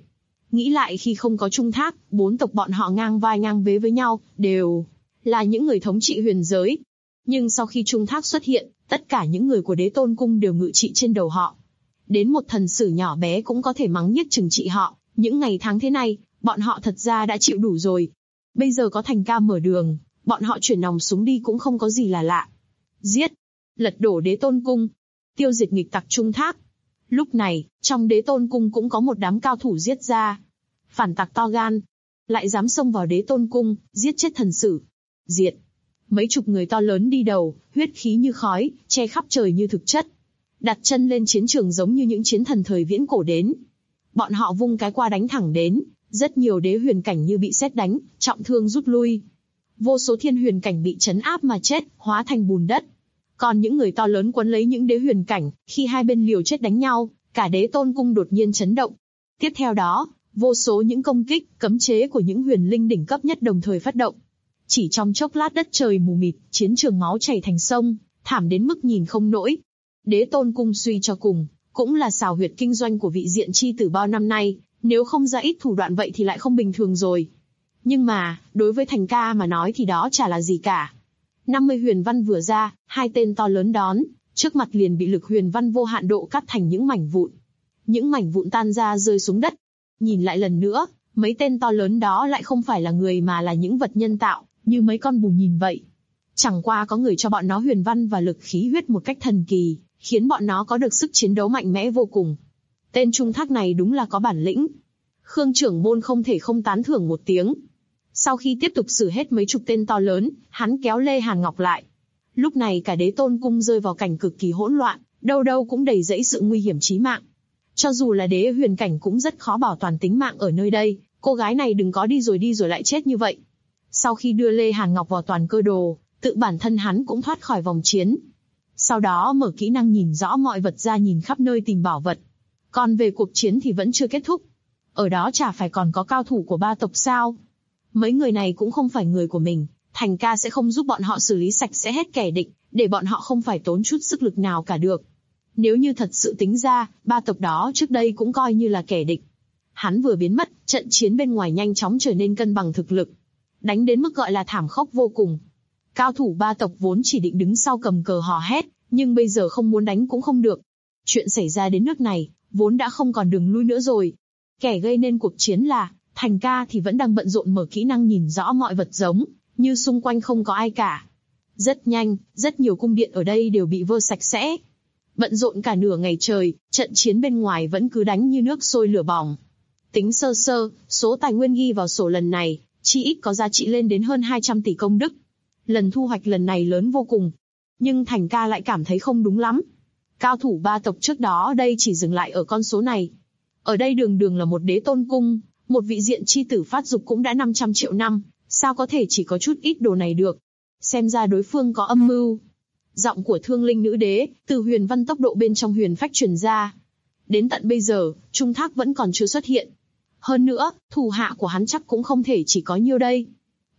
Nghĩ lại khi không có Trung Thác, 4 tộc bọn họ ngang vai ngang vế với nhau, đều là những người thống trị huyền giới. Nhưng sau khi Trung Thác xuất hiện, tất cả những người của Đế Tôn Cung đều ngự trị trên đầu họ. Đến một thần sử nhỏ bé cũng có thể mắng nhiếc trừng trị họ, những ngày tháng thế này, bọn họ thật ra đã chịu đủ rồi. Bây giờ có Thành Ca mở đường, bọn họ chuyển nòng súng đi cũng không có gì là lạ. Giết! Lật đổ Đế Tôn Cung, tiêu diệt nghịch tặc Trung Thác. Lúc này, trong Đế Tôn Cung cũng có một đám cao thủ giết ra. Phản tặc to gan, lại dám xông vào Đế Tôn Cung, giết chết thần sử. Diệt! Mấy chục người to lớn đi đầu, huyết khí như khói, che khắp trời như thực chất. Đặt chân lên chiến trường giống như những chiến thần thời viễn cổ đến. Bọn họ vung cái qua đánh thẳng đến, rất nhiều đế huyền cảnh như bị sét đánh, trọng thương rút lui. Vô số thiên huyền cảnh bị trấn áp mà chết, hóa thành bùn đất. Còn những người to lớn quấn lấy những đế huyền cảnh, khi hai bên liều chết đánh nhau, cả Đế Tôn Cung đột nhiên chấn động. Tiếp theo đó, vô số những công kích, cấm chế của những huyền linh đỉnh cấp nhất đồng thời phát động. Chỉ trong chốc lát đất trời mù mịt, chiến trường máu chảy thành sông, thảm đến mức nhìn không nổi. Đế Tôn Cung suy cho cùng, cũng là xào huyệt kinh doanh của vị diện chi tử bao năm nay, nếu không ra ít thủ đoạn vậy thì lại không bình thường rồi. Nhưng mà, đối với Thành Ca mà nói thì đó chả là gì cả. 50 huyền văn vừa ra, hai tên to lớn đón, trước mặt liền bị lực huyền văn vô hạn độ cắt thành những mảnh vụn. Những mảnh vụn tan ra rơi xuống đất. Nhìn lại lần nữa, mấy tên to lớn đó lại không phải là người mà là những vật nhân tạo, như mấy con bù nhìn vậy. Chẳng qua có người cho bọn nó huyền văn và lực khí huyết một cách thần kỳ, khiến bọn nó có được sức chiến đấu mạnh mẽ vô cùng. Tên Trung Thác này đúng là có bản lĩnh. Khương trưởng môn không thể không tán thưởng một tiếng. Sau khi tiếp tục xử hết mấy chục tên to lớn, hắn kéo Lê Hàn Ngọc lại. Lúc này cả Đế Tôn Cung rơi vào cảnh cực kỳ hỗn loạn, đâu đâu cũng đầy rẫy sự nguy hiểm chí mạng. Cho dù là đế huyền cảnh cũng rất khó bảo toàn tính mạng ở nơi đây, cô gái này đừng có đi rồi lại chết như vậy. Sau khi đưa Lê Hàn Ngọc vào toàn cơ đồ, tự bản thân hắn cũng thoát khỏi vòng chiến. Sau đó mở kỹ năng nhìn rõ mọi vật ra, nhìn khắp nơi tìm bảo vật. Còn về cuộc chiến thì vẫn chưa kết thúc. Ở đó chả phải còn có cao thủ của ba tộc sao? Mấy người này cũng không phải người của mình, Thành Ca sẽ không giúp bọn họ xử lý sạch sẽ hết kẻ địch, để bọn họ không phải tốn chút sức lực nào cả được. Nếu như thật sự tính ra, ba tộc đó trước đây cũng coi như là kẻ địch. Hắn vừa biến mất, trận chiến bên ngoài nhanh chóng trở nên cân bằng thực lực. Đánh đến mức gọi là thảm khốc vô cùng. Cao thủ ba tộc vốn chỉ định đứng sau cầm cờ hò hét, nhưng bây giờ không muốn đánh cũng không được. Chuyện xảy ra đến nước này, vốn đã không còn đường lui nữa rồi. Kẻ gây nên cuộc chiến là Thành Ca thì vẫn đang bận rộn mở kỹ năng nhìn rõ mọi vật giống, như xung quanh không có ai cả. Rất nhanh, rất nhiều cung điện ở đây đều bị vơ sạch sẽ. Bận rộn cả nửa ngày trời, trận chiến bên ngoài vẫn cứ đánh như nước sôi lửa bỏng. Tính sơ sơ, số tài nguyên ghi vào sổ lần này, chỉ ít có giá trị lên đến hơn 200 tỷ công đức. Lần thu hoạch lần này lớn vô cùng. Nhưng Thành Ca lại cảm thấy không đúng lắm. Cao thủ ba tộc trước đó đây chỉ dừng lại ở con số này. Ở đây đường đường là một Đế Tôn Cung, một vị diện chi tử phát dục cũng đã 500 triệu năm, sao có thể chỉ có chút ít đồ này được? Xem ra đối phương có âm mưu. Giọng của Thương Linh nữ đế, từ huyền văn tốc độ bên trong huyền phách truyền ra. Đến tận bây giờ, Trung Thác vẫn còn chưa xuất hiện. Hơn nữa, thủ hạ của hắn chắc cũng không thể chỉ có nhiêu đây.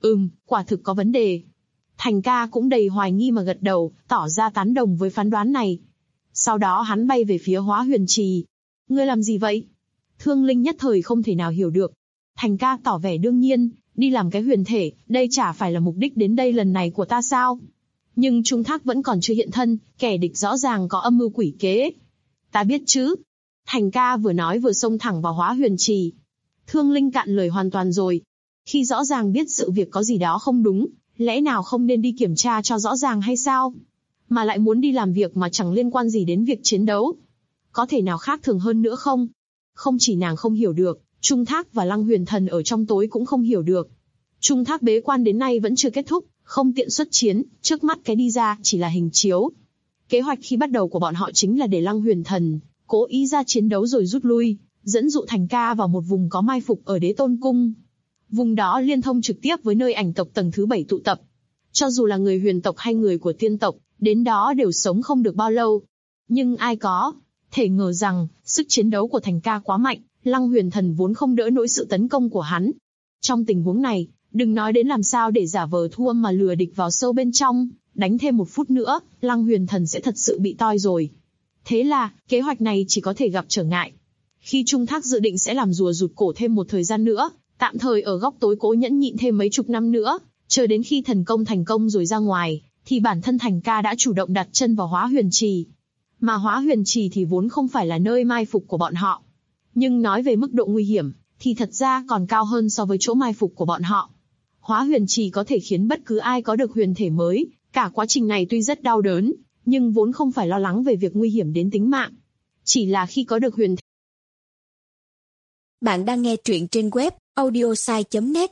Quả thực có vấn đề. Thành Ca cũng đầy hoài nghi mà gật đầu, tỏ ra tán đồng với phán đoán này. Sau đó hắn bay về phía Hóa Huyền Trì. Ngươi làm gì vậy? Thương Linh nhất thời không thể nào hiểu được. Thành Ca tỏ vẻ đương nhiên, đi làm cái huyền thể, đây chả phải là mục đích đến đây lần này của ta sao? Nhưng Trung Thác vẫn còn chưa hiện thân, kẻ địch rõ ràng có âm mưu quỷ kế. Ta biết chứ. Thành Ca vừa nói vừa xông thẳng vào Hóa Huyền Trì. Thương Linh cạn lời hoàn toàn rồi. Khi rõ ràng biết sự việc có gì đó không đúng, lẽ nào không nên đi kiểm tra cho rõ ràng hay sao? Mà lại muốn đi làm việc mà chẳng liên quan gì đến việc chiến đấu. Có thể nào khác thường hơn nữa không? Không chỉ nàng không hiểu được, Trung Thác và Lăng Huyền Thần ở trong tối cũng không hiểu được. Trung Thác bế quan đến nay vẫn chưa kết thúc, không tiện xuất chiến, trước mắt cái đi ra chỉ là hình chiếu. Kế hoạch khi bắt đầu của bọn họ chính là để Lăng Huyền Thần cố ý ra chiến đấu rồi rút lui, dẫn dụ Thành Ca vào một vùng có mai phục ở Đế Tôn Cung. Vùng đó liên thông trực tiếp với nơi ảnh tộc tầng thứ 7 tụ tập. Cho dù là người huyền tộc hay người của tiên tộc, đến đó đều sống không được bao lâu. Nhưng ai có thể ngờ rằng, sức chiến đấu của Thành Ca quá mạnh, Lăng Huyền Thần vốn không đỡ nổi sự tấn công của hắn. Trong tình huống này, đừng nói đến làm sao để giả vờ thua mà lừa địch vào sâu bên trong, đánh thêm một phút nữa, Lăng Huyền Thần sẽ thật sự bị toi rồi. Thế là, kế hoạch này chỉ có thể gặp trở ngại. Khi Trung Thác dự định sẽ làm rùa rụt cổ thêm một thời gian nữa, tạm thời ở góc tối cố nhẫn nhịn thêm mấy chục năm nữa, chờ đến khi thần công thành công rồi ra ngoài, thì bản thân Thành Ca đã chủ động đặt chân vào Hóa Huyền Trì. Mà Hóa Huyền Trì thì vốn không phải là nơi mai phục của bọn họ. Nhưng nói về mức độ nguy hiểm, thì thật ra còn cao hơn so với chỗ mai phục của bọn họ. Hóa Huyền Trì có thể khiến bất cứ ai có được huyền thể mới, cả quá trình này tuy rất đau đớn, nhưng vốn không phải lo lắng về việc nguy hiểm đến tính mạng. Chỉ là khi có được huyền thể. Bạn đang nghe truyện trên web audiosai.net.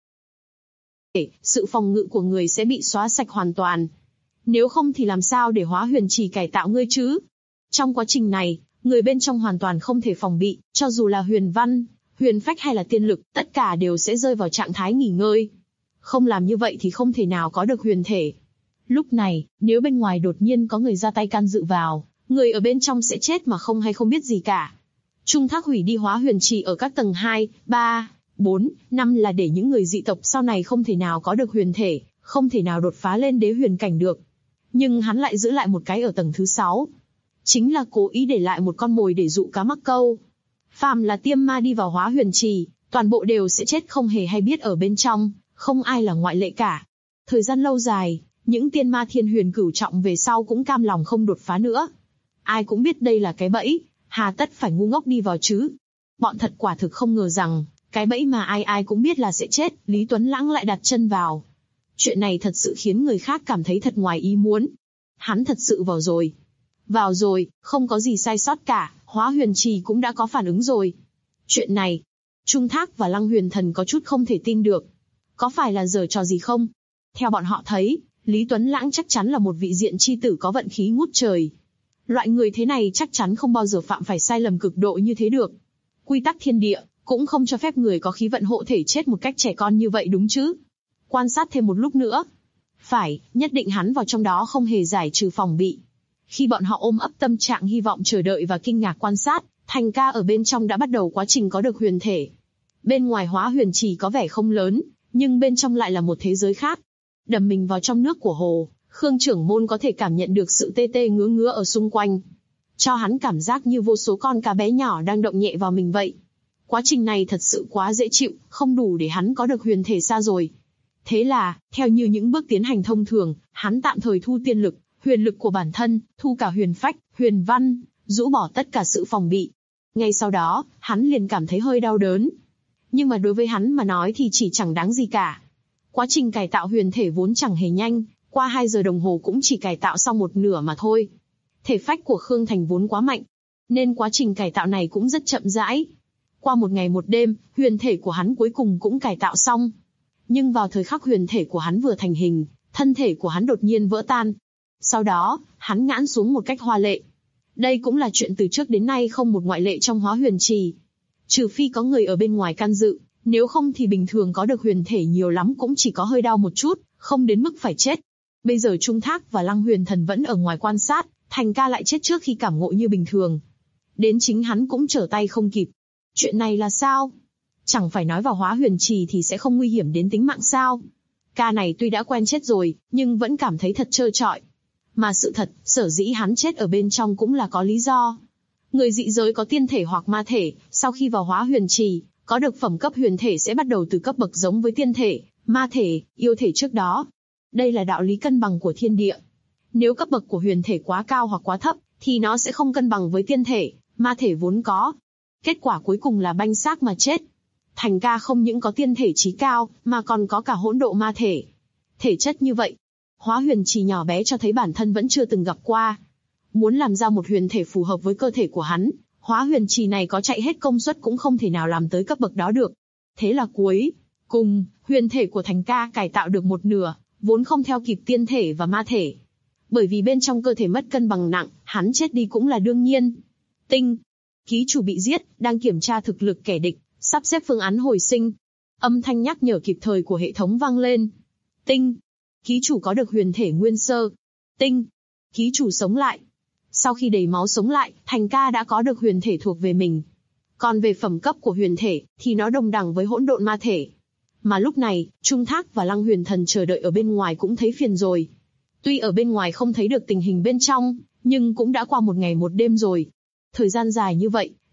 Sự phòng ngự của người sẽ bị xóa sạch hoàn toàn. Nếu không thì làm sao để Hóa Huyền Trì cải tạo ngươi chứ? Trong quá trình này, người bên trong hoàn toàn không thể phòng bị, cho dù là huyền văn, huyền phách hay là tiên lực, tất cả đều sẽ rơi vào trạng thái nghỉ ngơi. Không làm như vậy thì không thể nào có được huyền thể. Lúc này, nếu bên ngoài đột nhiên có người ra tay can dự vào, người ở bên trong sẽ chết mà không hay không biết gì cả. Trung Thác hủy đi Hóa Huyền Trì ở các tầng 2, 3, 4, 5 là để những người dị tộc sau này không thể nào có được huyền thể, không thể nào đột phá lên đế huyền cảnh được. Nhưng hắn lại giữ lại một cái ở tầng thứ 6. Chính là cố ý để lại một con mồi để dụ cá mắc câu. Phàm là tiêm ma đi vào Hóa Huyền Trì, toàn bộ đều sẽ chết không hề hay biết ở bên trong, không ai là ngoại lệ cả. Thời gian lâu dài, những tiên ma thiên huyền cửu trọng về sau cũng cam lòng không đột phá nữa. Ai cũng biết đây là cái bẫy, hà tất phải ngu ngốc đi vào chứ. Bọn thật quả thực không ngờ rằng, cái bẫy mà ai ai cũng biết là sẽ chết, Lý Tuấn Lãng lại đặt chân vào. Chuyện này thật sự khiến người khác cảm thấy thật ngoài ý muốn. Hắn thật sự vào rồi. Vào rồi, không có gì sai sót cả, Hóa Huyền Trì cũng đã có phản ứng rồi. Chuyện này, Trung Thác và Lăng Huyền Thần có chút không thể tin được. Có phải là giở trò gì không? Theo bọn họ thấy, Lý Tuấn Lãng chắc chắn là một vị diện chi tử có vận khí ngút trời. Loại người thế này chắc chắn không bao giờ phạm phải sai lầm cực độ như thế được. Quy tắc thiên địa cũng không cho phép người có khí vận hộ thể chết một cách trẻ con như vậy đúng chứ? Quan sát thêm một lúc nữa. Phải, nhất định hắn vào trong đó không hề giải trừ phòng bị. Khi bọn họ ôm ấp tâm trạng hy vọng chờ đợi và kinh ngạc quan sát, Thành Ca ở bên trong đã bắt đầu quá trình có được huyền thể. Bên ngoài Hóa Huyền Trì có vẻ không lớn, nhưng bên trong lại là một thế giới khác. Đầm mình vào trong nước của hồ, Khương trưởng môn có thể cảm nhận được sự tê tê ngứa ngứa ở xung quanh. Cho hắn cảm giác như vô số con cá bé nhỏ đang động nhẹ vào mình vậy. Quá trình này thật sự quá dễ chịu, không đủ để hắn có được huyền thể xa rồi. Thế là, theo như những bước tiến hành thông thường, hắn tạm thời thu tiên lực, huyền lực của bản thân, thu cả huyền phách, huyền văn, rũ bỏ tất cả sự phòng bị. Ngay sau đó, hắn liền cảm thấy hơi đau đớn. Nhưng mà đối với hắn mà nói thì chỉ chẳng đáng gì cả. Quá trình cải tạo huyền thể vốn chẳng hề nhanh, qua 2 giờ đồng hồ cũng chỉ cải tạo xong một nửa mà thôi. Thể phách của Khương Thành vốn quá mạnh, nên quá trình cải tạo này cũng rất chậm rãi. Qua một ngày một đêm, huyền thể của hắn cuối cùng cũng cải tạo xong. Nhưng vào thời khắc huyền thể của hắn vừa thành hình, thân thể của hắn đột nhiên vỡ tan. Sau đó, hắn ngã xuống một cách hoa lệ. Đây cũng là chuyện từ trước đến nay không một ngoại lệ trong Hóa Huyền Trì. Trừ phi có người ở bên ngoài can dự, nếu không thì bình thường có được huyền thể nhiều lắm cũng chỉ có hơi đau một chút, không đến mức phải chết. Bây giờ Trung Thác và Lăng Huyền Thần vẫn ở ngoài quan sát, Thành Ca lại chết trước khi cảm ngộ như bình thường. Đến chính hắn cũng trở tay không kịp. Chuyện này là sao? Chẳng phải nói vào Hóa Huyền Trì thì sẽ không nguy hiểm đến tính mạng sao? Ca này tuy đã quen chết rồi, nhưng vẫn cảm thấy thật trơ trọi. Mà sự thật, sở dĩ hắn chết ở bên trong cũng là có lý do. Người dị giới có tiên thể hoặc ma thể, sau khi vào Hóa Huyền Trì, có được phẩm cấp huyền thể sẽ bắt đầu từ cấp bậc giống với tiên thể, ma thể, yêu thể trước đó. Đây là đạo lý cân bằng của thiên địa. Nếu cấp bậc của huyền thể quá cao hoặc quá thấp, thì nó sẽ không cân bằng với tiên thể, ma thể vốn có. Kết quả cuối cùng là banh xác mà chết. Thành Ca không những có tiên thể chí cao, mà còn có cả hỗn độ ma thể. Thể chất như vậy, Hóa Huyền Trì nhỏ bé cho thấy bản thân vẫn chưa từng gặp qua. Muốn làm ra một huyền thể phù hợp với cơ thể của hắn, Hóa Huyền Trì này có chạy hết công suất cũng không thể nào làm tới cấp bậc đó được. Thế là cuối cùng, huyền thể của Thành Ca cải tạo được một nửa, vốn không theo kịp tiên thể và ma thể. Bởi vì bên trong cơ thể mất cân bằng nặng, hắn chết đi cũng là đương nhiên. Tinh, ký chủ bị giết, đang kiểm tra thực lực kẻ địch, sắp xếp phương án hồi sinh. Âm thanh nhắc nhở kịp thời của hệ thống vang lên. Tinh, ký chủ có được huyền thể nguyên sơ. Tinh, ký chủ sống lại. Sau khi đầy máu sống lại, Thành Ca đã có được huyền thể thuộc về mình. Còn về phẩm cấp của huyền thể, thì nó đồng đẳng với hỗn độn ma thể. Mà lúc này, Trung Thác và Lăng Huyền Thần chờ đợi ở bên ngoài cũng thấy phiền rồi. Tuy ở bên ngoài không thấy được tình hình bên trong, nhưng cũng đã qua một ngày một đêm rồi. Thời gian dài như vậy,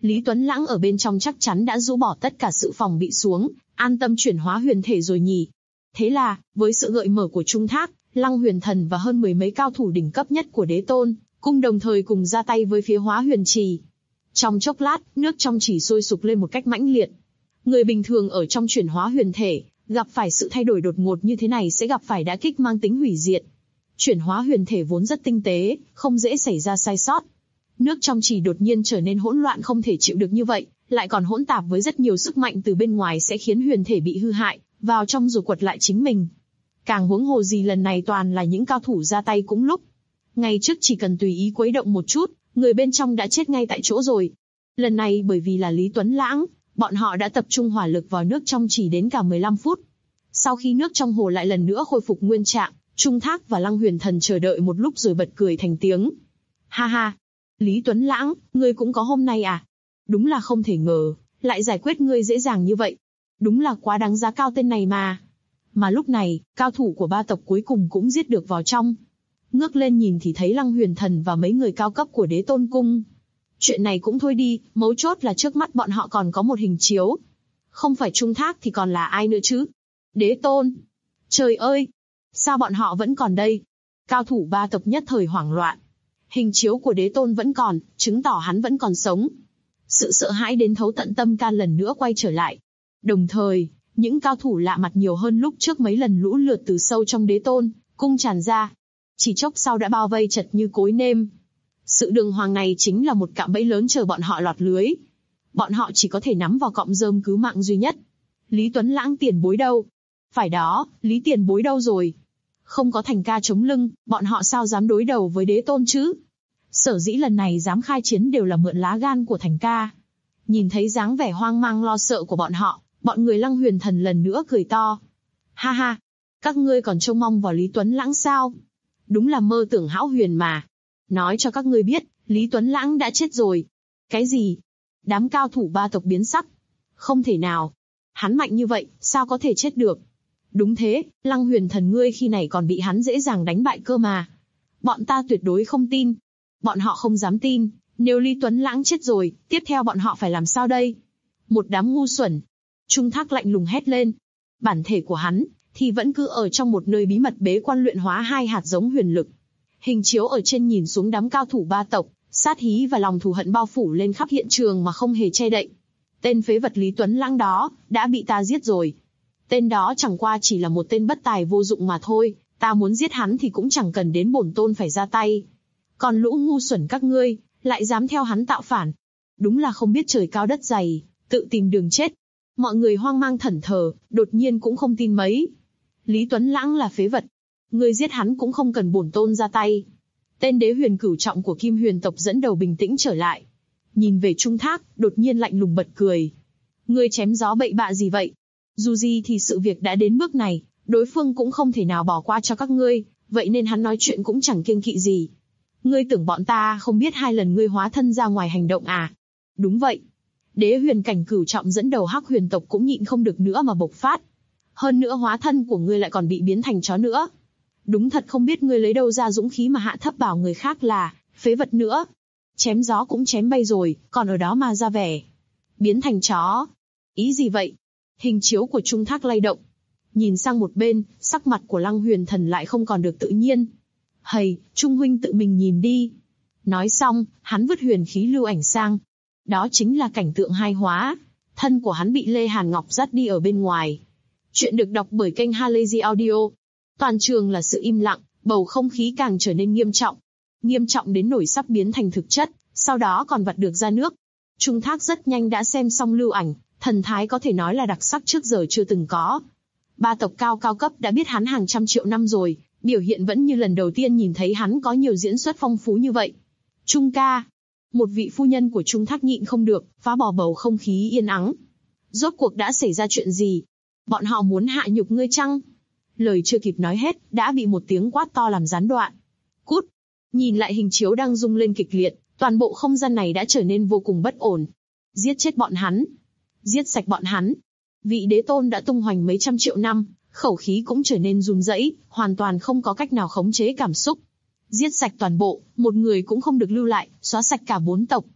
Lý Tuấn Lãng ở bên trong chắc chắn đã rũ bỏ tất cả sự phòng bị xuống, an tâm chuyển hóa huyền thể rồi nhỉ. Thế là, với sự gợi mở của Trung Thác, Lăng Huyền Thần và hơn mười mấy cao thủ đỉnh cấp nhất của Đế Tôn, cùng đồng thời cùng ra tay với phía Hóa Huyền Trì. Trong chốc lát, nước trong trì sôi sục lên một cách mãnh liệt. Người bình thường ở trong chuyển hóa huyền thể, gặp phải sự thay đổi đột ngột như thế này sẽ gặp phải đả kích mang tính hủy diệt. Chuyển hóa huyền thể vốn rất tinh tế, không dễ xảy ra sai sót. Nước trong trì đột nhiên trở nên hỗn loạn không thể chịu được như vậy, lại còn hỗn tạp với rất nhiều sức mạnh từ bên ngoài sẽ khiến huyền thể bị hư hại, vào trong rồi quật lại chính mình. Càng huống hồ gì lần này toàn là những cao thủ ra tay cũng lúc. Ngày trước chỉ cần tùy ý quấy động một chút, người bên trong đã chết ngay tại chỗ rồi. Lần này bởi vì là Lý Tuấn Lãng, bọn họ đã tập trung hỏa lực vào nước trong chỉ đến cả 15 phút. Sau khi nước trong hồ lại lần nữa khôi phục nguyên trạng, Trung Thác và Lăng Huyền Thần chờ đợi một lúc rồi bật cười thành tiếng. Ha ha! Lý Tuấn Lãng, ngươi cũng có hôm nay à? Đúng là không thể ngờ, lại giải quyết ngươi dễ dàng như vậy. Đúng là quá đáng giá cao tên này mà. Mà lúc này, cao thủ của ba tộc cuối cùng cũng giết được vào trong. Ngước lên nhìn thì thấy Lăng Huyền Thần và mấy người cao cấp của Đế Tôn Cung. Chuyện này cũng thôi đi, mấu chốt là trước mắt bọn họ còn có một hình chiếu. Không phải Trung Thác thì còn là ai nữa chứ? Đế Tôn! Trời ơi! Sao bọn họ vẫn còn đây? Cao thủ ba tộc nhất thời hoảng loạn. Hình chiếu của Đế Tôn vẫn còn, chứng tỏ hắn vẫn còn sống. Sự sợ hãi đến thấu tận tâm can lần nữa quay trở lại. Đồng thời, những cao thủ lạ mặt nhiều hơn lúc trước mấy lần lũ lượt từ sâu trong Đế Tôn Cung tràn ra. Chỉ chốc sau đã bao vây chật như cối nêm. Sự đường hoàng này chính là một cạm bẫy lớn chờ bọn họ lọt lưới. Bọn họ chỉ có thể nắm vào cọng rơm cứu mạng duy nhất. Lý Tuấn Lãng tiền bối đâu? Phải đó, Lý tiền bối đâu rồi? Không có Thành ca chống lưng, bọn họ sao dám đối đầu với Đế Tôn chứ? Sở dĩ lần này dám khai chiến đều là mượn lá gan của Thành ca. Nhìn thấy dáng vẻ hoang mang lo sợ của bọn họ, bọn người Lăng Huyền Thần lần nữa cười to. Ha ha, các ngươi còn trông mong vào Lý Tuấn Lãng sao? Đúng là mơ tưởng hão huyền mà. Nói cho các ngươi biết, Lý Tuấn Lãng đã chết rồi. Cái gì? Đám cao thủ ba tộc biến sắc. Không thể nào. Hắn mạnh như vậy, sao có thể chết được? Đúng thế, Lăng Huyền Thần ngươi khi này còn bị hắn dễ dàng đánh bại cơ mà. Bọn ta tuyệt đối không tin. Bọn họ không dám tin, nếu Lý Tuấn Lãng chết rồi, tiếp theo bọn họ phải làm sao đây? Một đám ngu xuẩn. Trung Thác lạnh lùng hét lên. Bản thể của hắn, thì vẫn cứ ở trong một nơi bí mật bế quan luyện hóa hai hạt giống huyền lực. Hình chiếu ở trên nhìn xuống đám cao thủ ba tộc, sát hí và lòng thù hận bao phủ lên khắp hiện trường mà không hề che đậy. Tên phế vật Lý Tuấn Lãng đó, đã bị ta giết rồi. Tên đó chẳng qua chỉ là một tên bất tài vô dụng mà thôi, ta muốn giết hắn thì cũng chẳng cần đến bổn tôn phải ra tay. Còn lũ ngu xuẩn các ngươi, lại dám theo hắn tạo phản. Đúng là không biết trời cao đất dày, tự tìm đường chết. Mọi người hoang mang thẫn thờ, đột nhiên cũng không tin mấy. Lý Tuấn Lãng là phế vật. Ngươi giết hắn cũng không cần bổn tôn ra tay. Tên đế huyền cửu trọng của Kim Huyền tộc dẫn đầu bình tĩnh trở lại. Nhìn về Trung Thác, đột nhiên lạnh lùng bật cười. Ngươi chém gió bậy bạ gì vậy? Dù gì thì sự việc đã đến bước này, đối phương cũng không thể nào bỏ qua cho các ngươi, vậy nên hắn nói chuyện cũng chẳng kiêng kỵ gì. Ngươi tưởng bọn ta không biết hai lần ngươi hóa thân ra ngoài hành động à? Đúng vậy. Đế huyền cảnh cửu trọng dẫn đầu Hắc Huyền tộc cũng nhịn không được nữa mà bộc phát. Hơn nữa hóa thân của ngươi lại còn bị biến thành chó nữa. Đúng thật không biết ngươi lấy đâu ra dũng khí mà hạ thấp bảo người khác là phế vật nữa. Chém gió cũng chém bay rồi, còn ở đó mà ra vẻ biến thành chó. Ý gì vậy? Hình chiếu của Trung Thác lay động. Nhìn sang một bên, sắc mặt của Lăng Huyền Thần lại không còn được tự nhiên. Hầy, Trung huynh tự mình nhìn đi. Nói xong, hắn vứt huyền khí lưu ảnh sang. Đó chính là cảnh tượng hai hóa. Thân của hắn bị Lê Hàn Ngọc dắt đi ở bên ngoài. Chuyện được đọc bởi kênh Halazy Audio. Toàn trường là sự im lặng, bầu không khí càng trở nên nghiêm trọng. Nghiêm trọng đến nỗi sắp biến thành thực chất, sau đó còn vặt được ra nước. Trung Thác rất nhanh đã xem xong lưu ảnh, thần thái có thể nói là đặc sắc trước giờ chưa từng có. Ba tộc cao cấp đã biết hắn hàng trăm triệu năm rồi, biểu hiện vẫn như lần đầu tiên nhìn thấy hắn có nhiều diễn xuất phong phú như vậy. Trung ca. Một vị phu nhân của Trung Thác nhịn không được, phá bỏ bầu không khí yên ắng. Rốt cuộc đã xảy ra chuyện gì? Bọn họ muốn hạ nhục ngươi chăng? Lời chưa kịp nói hết, đã bị một tiếng quát to làm gián đoạn. Cút! Nhìn lại hình chiếu đang rung lên kịch liệt, toàn bộ không gian này đã trở nên vô cùng bất ổn. Giết chết bọn hắn! Giết sạch bọn hắn! Vị đế tôn đã tung hoành mấy trăm triệu năm, khẩu khí cũng trở nên run rẩy, hoàn toàn không có cách nào khống chế cảm xúc. Giết sạch toàn bộ, một người cũng không được lưu lại, xóa sạch cả 4 tộc.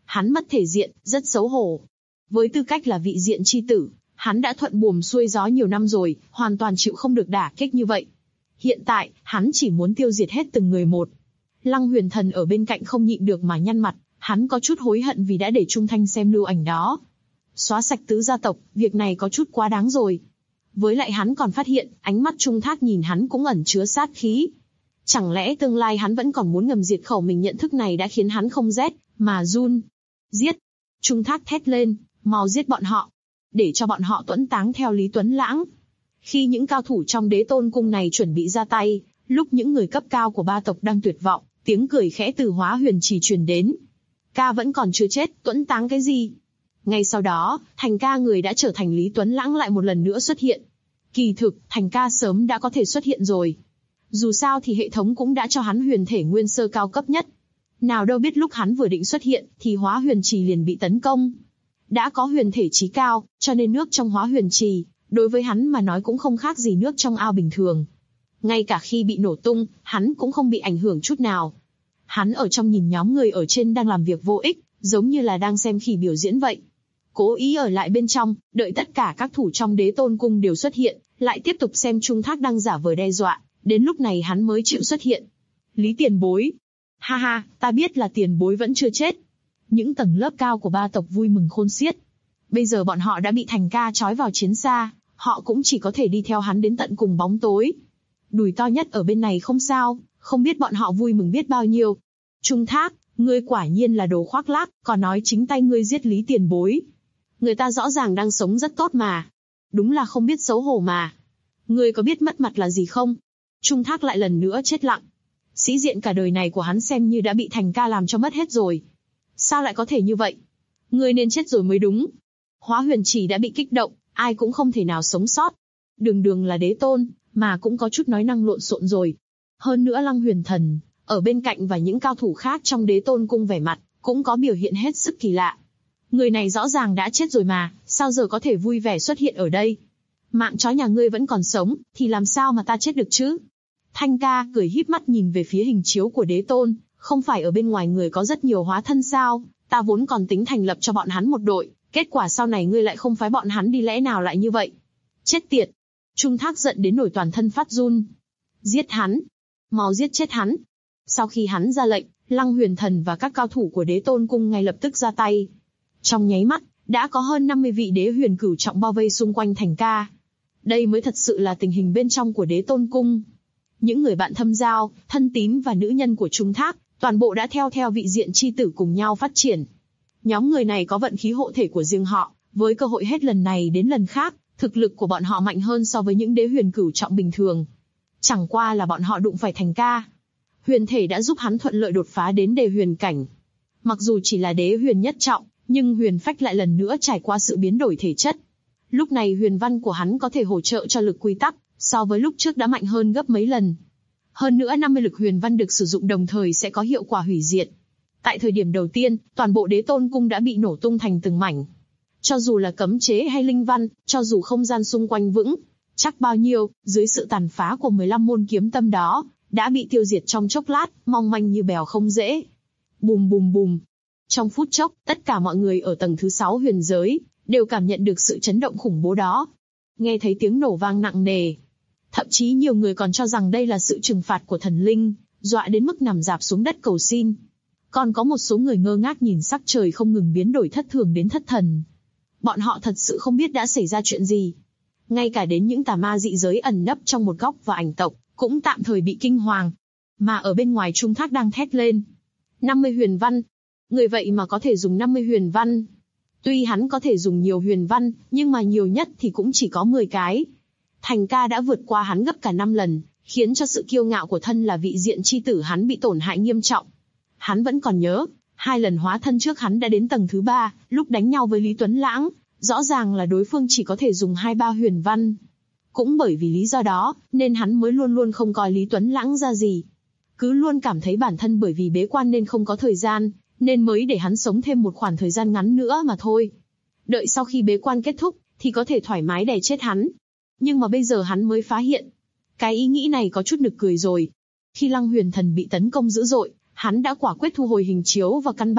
hắn mất thể diện, rất xấu hổ. Với tư cách là vị diện chi tử, hắn đã thuận buồm xuôi gió nhiều năm rồi, hoàn toàn chịu không được đả kích như vậy. Hiện tại, hắn chỉ muốn tiêu diệt hết từng người một. Lăng Huyền Thần ở bên cạnh không nhịn được mà nhăn mặt, hắn có chút hối hận vì đã để Trung Thanh xem lưu ảnh đó. Xóa sạch tứ gia tộc, việc này có chút quá đáng rồi. Với lại hắn còn phát hiện, ánh mắt Trung Thác nhìn hắn cũng ẩn chứa sát khí. Chẳng lẽ tương lai hắn vẫn còn muốn ngầm diệt khẩu mình? Nhận thức này đã khiến hắn không rét mà run. Giết! Trung Thác thét lên, mau giết bọn họ, để cho bọn họ tuẫn táng theo Lý Tuấn Lãng. Khi những cao thủ trong Đế Tôn Cung này chuẩn bị ra tay, lúc những người cấp cao của ba tộc đang tuyệt vọng, tiếng cười khẽ từ Hóa Huyền Trì truyền đến. Ca vẫn còn chưa chết, tuẫn táng cái gì? Ngay sau đó, Thành Ca người đã trở thành Lý Tuấn Lãng lại một lần nữa xuất hiện. Kỳ thực, Thành Ca sớm đã có thể xuất hiện rồi. Dù sao thì hệ thống cũng đã cho hắn huyền thể nguyên sơ cao cấp nhất. Nào đâu biết lúc hắn vừa định xuất hiện, thì Hóa Huyền Trì liền bị tấn công. Đã có huyền thể chí cao, cho nên nước trong Hóa Huyền Trì, đối với hắn mà nói cũng không khác gì nước trong ao bình thường. Ngay cả khi bị nổ tung, hắn cũng không bị ảnh hưởng chút nào. Hắn ở trong nhìn nhóm người ở trên đang làm việc vô ích, giống như là đang xem khỉ biểu diễn vậy. Cố ý ở lại bên trong, đợi tất cả các thủ trong Đế Tôn Cung đều xuất hiện, lại tiếp tục xem Trung Thác đang giả vờ đe dọa, đến lúc này hắn mới chịu xuất hiện. Lý tiền bối. Ha ha, ta biết là tiền bối vẫn chưa chết. Những tầng lớp cao của ba tộc vui mừng khôn xiết. Bây giờ bọn họ đã bị Thành Ca trói vào chiến xa, họ cũng chỉ có thể đi theo hắn đến tận cùng bóng tối. Đùi to nhất ở bên này không sao, không biết bọn họ vui mừng biết bao nhiêu. Trung Thác, ngươi quả nhiên là đồ khoác lác, còn nói chính tay ngươi giết Lý tiền bối. Người ta rõ ràng đang sống rất tốt mà. Đúng là không biết xấu hổ mà. Ngươi có biết mất mặt là gì không? Trung Thác lại lần nữa chết lặng. Sĩ diện cả đời này của hắn xem như đã bị Thành Ca làm cho mất hết rồi. Sao lại có thể như vậy? Ngươi nên chết rồi mới đúng. Hóa Huyền Trì đã bị kích động, ai cũng không thể nào sống sót. Đường đường là đế tôn, mà cũng có chút nói năng lộn xộn rồi. Hơn nữa Lăng Huyền Thần, ở bên cạnh và những cao thủ khác trong Đế Tôn Cung vẻ mặt, cũng có biểu hiện hết sức kỳ lạ. Người này rõ ràng đã chết rồi mà, sao giờ có thể vui vẻ xuất hiện ở đây? Mạng chó nhà ngươi vẫn còn sống, thì làm sao mà ta chết được chứ? Thanh Ca cười híp mắt nhìn về phía hình chiếu của Đế Tôn, không phải ở bên ngoài người có rất nhiều hóa thân sao? Ta vốn còn tính thành lập cho bọn hắn một đội, kết quả sau này ngươi lại không phái bọn hắn đi, lẽ nào lại như vậy? Chết tiệt! Trung Thác giận đến nổi toàn thân phát run. Giết hắn! Mau giết chết hắn! Sau khi hắn ra lệnh, Lăng Huyền Thần và các cao thủ của Đế Tôn Cung ngay lập tức ra tay. Trong nháy mắt, đã có hơn 50 vị đế huyền cửu trọng bao vây xung quanh Thành Ca. Đây mới thật sự là tình hình bên trong của Đế Tôn Cung. Những người bạn thâm giao, thân tín và nữ nhân của Trung Thác, toàn bộ đã theo vị diện chi tử cùng nhau phát triển. Nhóm người này có vận khí hộ thể của riêng họ, với cơ hội hết lần này đến lần khác, thực lực của bọn họ mạnh hơn so với những đế huyền cửu trọng bình thường. Chẳng qua là bọn họ đụng phải Thành Ca. Huyền thể đã giúp hắn thuận lợi đột phá đến đế huyền cảnh. Mặc dù chỉ là đế huyền nhất trọng, nhưng huyền phách lại lần nữa trải qua sự biến đổi thể chất. Lúc này huyền văn của hắn có thể hỗ trợ cho lực quy tắc, so với lúc trước đã mạnh hơn gấp mấy lần. Hơn nữa 50 lực huyền văn được sử dụng đồng thời sẽ có hiệu quả hủy diệt. Tại thời điểm đầu tiên, toàn bộ Đế Tôn Cung đã bị nổ tung thành từng mảnh. Cho dù là cấm chế hay linh văn, cho dù không gian xung quanh vững chắc bao nhiêu, dưới sự tàn phá của 15 môn kiếm tâm đó, đã bị tiêu diệt trong chốc lát, mong manh như bèo không dễ. Bùm bùm bùm. Trong phút chốc, tất cả mọi người ở tầng thứ 6 huyền giới, đều cảm nhận được sự chấn động khủng bố đó. Nghe thấy tiếng nổ vang nặng nề. Thậm chí nhiều người còn cho rằng đây là sự trừng phạt của thần linh, dọa đến mức nằm rạp xuống đất cầu xin. Còn có một số người ngơ ngác nhìn sắc trời không ngừng biến đổi thất thường đến thất thần. Bọn họ thật sự không biết đã xảy ra chuyện gì. Ngay cả đến những tà ma dị giới ẩn nấp trong một góc và ảnh tộc, cũng tạm thời bị kinh hoàng. Mà ở bên ngoài Trung Thác đang thét lên. 50 huyền văn. Người vậy mà có thể dùng 50 huyền văn. Tuy hắn có thể dùng nhiều huyền văn, nhưng mà nhiều nhất thì cũng chỉ có 10 cái. Thành Ca đã vượt qua hắn gấp cả 5 lần, khiến cho sự kiêu ngạo của thân là vị diện chi tử hắn bị tổn hại nghiêm trọng. Hắn vẫn còn nhớ, 2 lần hóa thân trước hắn đã đến tầng thứ 3, lúc đánh nhau với Lý Tuấn Lãng, rõ ràng là đối phương chỉ có thể dùng 2-3 huyền văn. Cũng bởi vì lý do đó, nên hắn mới luôn luôn không coi Lý Tuấn Lãng ra gì. Cứ luôn cảm thấy bản thân bởi vì bế quan nên không có thời gian, nên mới để hắn sống thêm một khoảng thời gian ngắn nữa mà thôi. Đợi sau khi bế quan kết thúc, thì có thể thoải mái đè chết hắn. Nhưng mà bây giờ hắn mới phát hiện. Cái ý nghĩ này có chút nực cười rồi. Khi Lăng Huyền Thần bị tấn công dữ dội, hắn đã quả quyết thu hồi hình chiếu và căn bản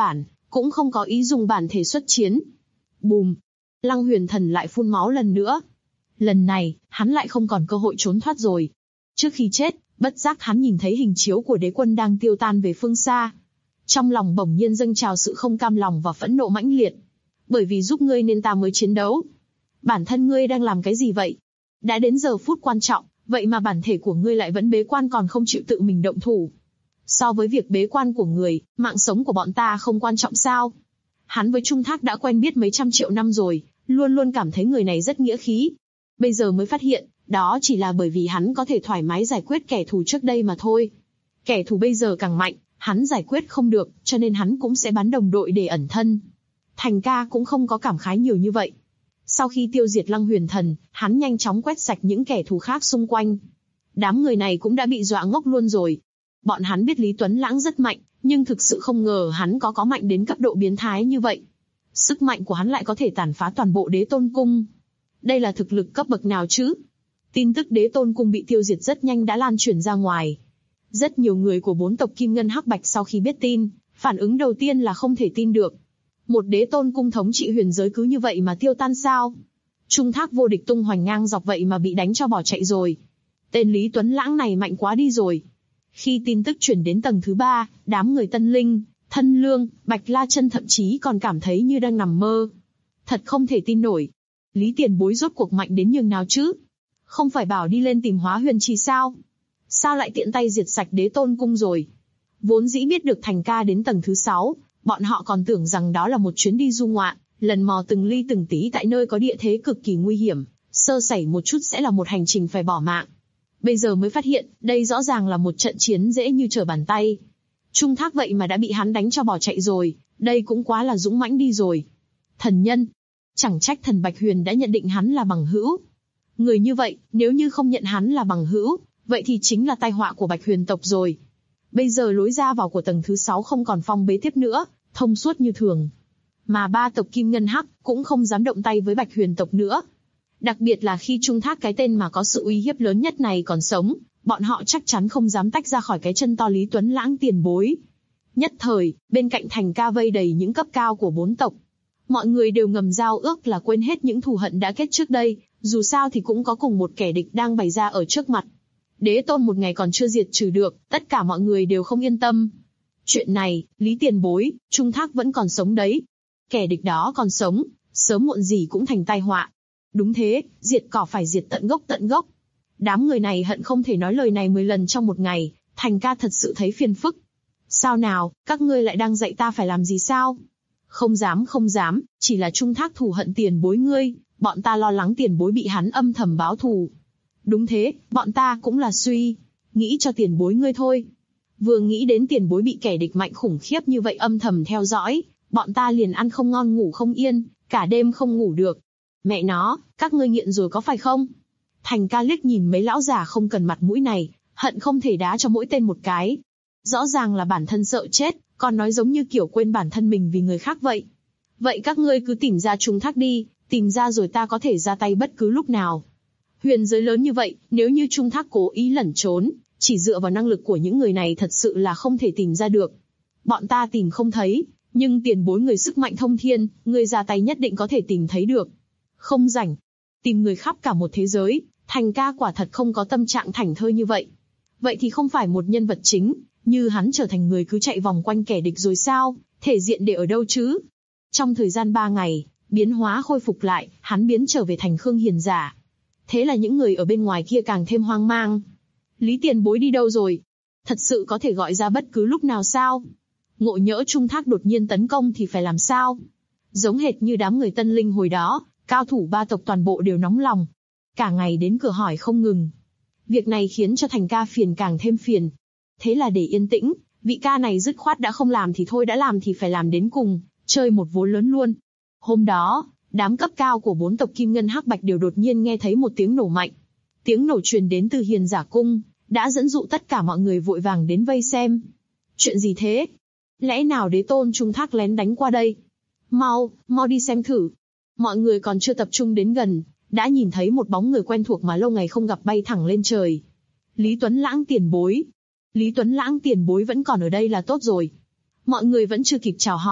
cũng không có ý dùng bản thể xuất chiến. Bùm! Lăng Huyền Thần lại phun máu lần nữa. Lần này, hắn lại không còn cơ hội trốn thoát rồi. Trước khi chết, bất giác hắn nhìn thấy hình chiếu của đế quân đang tiêu tan về phương xa. Trong lòng bỗng nhiên dâng trào sự không cam lòng và phẫn nộ mãnh liệt. Bởi vì giúp ngươi nên ta mới chiến đấu. Bản thân ngươi đang làm cái gì vậy? Đã đến giờ phút quan trọng, vậy mà bản thể của ngươi lại vẫn bế quan còn không chịu tự mình động thủ. So với việc bế quan của người, mạng sống của bọn ta không quan trọng sao? Hắn với Trung Thác đã quen biết mấy trăm triệu năm rồi, luôn luôn cảm thấy người này rất nghĩa khí. Bây giờ mới phát hiện, đó chỉ là bởi vì hắn có thể thoải mái giải quyết kẻ thù trước đây mà thôi. Kẻ thù bây giờ càng mạnh, hắn giải quyết không được, cho nên hắn cũng sẽ bắn đồng đội để ẩn thân. Thành ca cũng không có cảm khái nhiều như vậy. Sau khi tiêu diệt Lăng Huyền Thần, hắn nhanh chóng quét sạch những kẻ thù khác xung quanh. Đám người này cũng đã bị dọa ngốc luôn rồi. Bọn hắn biết Lý Tuấn Lãng rất mạnh, nhưng thực sự không ngờ hắn có mạnh đến cấp độ biến thái như vậy. Sức mạnh của hắn lại có thể tàn phá toàn bộ Đế Tôn Cung. Đây là thực lực cấp bậc nào chứ? Tin tức Đế Tôn Cung bị tiêu diệt rất nhanh đã lan truyền ra ngoài. Rất nhiều người của 4 tộc Kim Ngân Hắc Bạch sau khi biết tin, phản ứng đầu tiên là không thể tin được. Một Đế Tôn Cung thống trị huyền giới cứ như vậy mà tiêu tan sao? Trung Thác vô địch tung hoành ngang dọc vậy mà bị đánh cho bỏ chạy rồi. Tên Lý Tuấn Lãng này mạnh quá đi rồi. Khi tin tức truyền đến tầng thứ 3, đám người Tân Linh, Thân Lương, Bạch La Chân thậm chí còn cảm thấy như đang nằm mơ. Thật không thể tin nổi. Lý Tiền Bối rốt cuộc mạnh đến nhường nào chứ? Không phải bảo đi lên tìm Hóa Huyền Trì sao? Sao lại tiện tay diệt sạch Đế Tôn Cung rồi? Vốn dĩ biết được Thành ca đến tầng thứ 6, bọn họ còn tưởng rằng đó là một chuyến đi du ngoạn, lần mò từng ly từng tí tại nơi có địa thế cực kỳ nguy hiểm, sơ sẩy một chút sẽ là một hành trình phải bỏ mạng. Bây giờ mới phát hiện, đây rõ ràng là một trận chiến dễ như trở bàn tay. Trung Thác vậy mà đã bị hắn đánh cho bỏ chạy rồi, đây cũng quá là dũng mãnh đi rồi. Thần nhân. Chẳng trách thần Bạch Huyền đã nhận định hắn là bằng hữu. Người như vậy, nếu như không nhận hắn là bằng hữu, vậy thì chính là tai họa của Bạch Huyền tộc rồi. Bây giờ lối ra vào của tầng thứ 6 không còn phong bế tiếp nữa, thông suốt như thường. Mà 3 tộc Kim Ngân Hắc cũng không dám động tay với Bạch Huyền tộc nữa. Đặc biệt là khi Trung Thác cái tên mà có sự uy hiếp lớn nhất này còn sống, bọn họ chắc chắn không dám tách ra khỏi cái chân to Lý Tuấn Lãng tiền bối. Nhất thời, bên cạnh Thành ca vây đầy những cấp cao của 4 tộc. Mọi người đều ngầm giao ước là quên hết những thù hận đã kết trước đây, dù sao thì cũng có cùng một kẻ địch đang bày ra ở trước mặt. Đế Tôn một ngày còn chưa diệt trừ được, tất cả mọi người đều không yên tâm. Chuyện này, Lý tiền bối, Trung Thác vẫn còn sống đấy. Kẻ địch đó còn sống, sớm muộn gì cũng thành tai họa. Đúng thế, diệt cỏ phải diệt tận gốc tận gốc. Đám người này hận không thể nói lời này 10 lần trong một ngày, Thành ca thật sự thấy phiền phức. Sao nào, các ngươi lại đang dạy ta phải làm gì sao? Không dám, chỉ là Trung Thác thù hận tiền bối ngươi, bọn ta lo lắng tiền bối bị hắn âm thầm báo thù. Đúng thế, bọn ta cũng là suy nghĩ cho tiền bối ngươi thôi. Vừa nghĩ đến tiền bối bị kẻ địch mạnh khủng khiếp như vậy âm thầm theo dõi, bọn ta liền ăn không ngon ngủ không yên, cả đêm không ngủ được. Mẹ nó, các ngươi nghiện rồi có phải không? Thành ca liếc nhìn mấy lão già không cần mặt mũi này, hận không thể đá cho mỗi tên một cái. Rõ ràng là bản thân sợ chết, còn nói giống như kiểu quên bản thân mình vì người khác vậy. Vậy các ngươi cứ tìm ra Trung Thác đi, tìm ra rồi ta có thể ra tay bất cứ lúc nào. Huyền giới lớn như vậy, nếu như Trung Thác cố ý lẩn trốn, chỉ dựa vào năng lực của những người này thật sự là không thể tìm ra được. Bọn ta tìm không thấy, nhưng tiền bối người sức mạnh thông thiên, người ra tay nhất định có thể tìm thấy được. Không rảnh. Tìm người khắp cả một thế giới, Thành ca quả thật không có tâm trạng thảnh thơi như vậy. Vậy thì không phải một nhân vật chính, như hắn trở thành người cứ chạy vòng quanh kẻ địch rồi sao, thể diện để ở đâu chứ? Trong thời gian 3 ngày, biến hóa khôi phục lại, hắn biến trở về thành Khương Hiền giả. Thế là những người ở bên ngoài kia càng thêm hoang mang. Lý tiền bối đi đâu rồi? Thật sự có thể gọi ra bất cứ lúc nào sao? Ngộ nhỡ Trung Thác đột nhiên tấn công thì phải làm sao? Giống hệt như đám người Tân Linh hồi đó, cao thủ 3 tộc toàn bộ đều nóng lòng. Cả ngày đến cửa hỏi không ngừng. Việc này khiến cho Thành ca phiền càng thêm phiền. Thế là để yên tĩnh, vị ca này dứt khoát đã không làm thì thôi, đã làm thì phải làm đến cùng, chơi một vố lớn luôn. Hôm đó, đám cấp cao của 4 tộc Kim Ngân Hắc Bạch đều đột nhiên nghe thấy một tiếng nổ mạnh. Tiếng nổ truyền đến từ Hiền giả cung, đã dẫn dụ tất cả mọi người vội vàng đến vây xem. Chuyện gì thế? Lẽ nào Đế Tôn Trung Thác lén đánh qua đây? Mau đi xem thử. Mọi người còn chưa tập trung đến gần, đã nhìn thấy một bóng người quen thuộc mà lâu ngày không gặp bay thẳng lên trời. Lý Tuấn Lãng tiền bối. Lý Tuấn Lãng tiền bối vẫn còn ở đây là tốt rồi. Mọi người vẫn chưa kịp chào hỏi,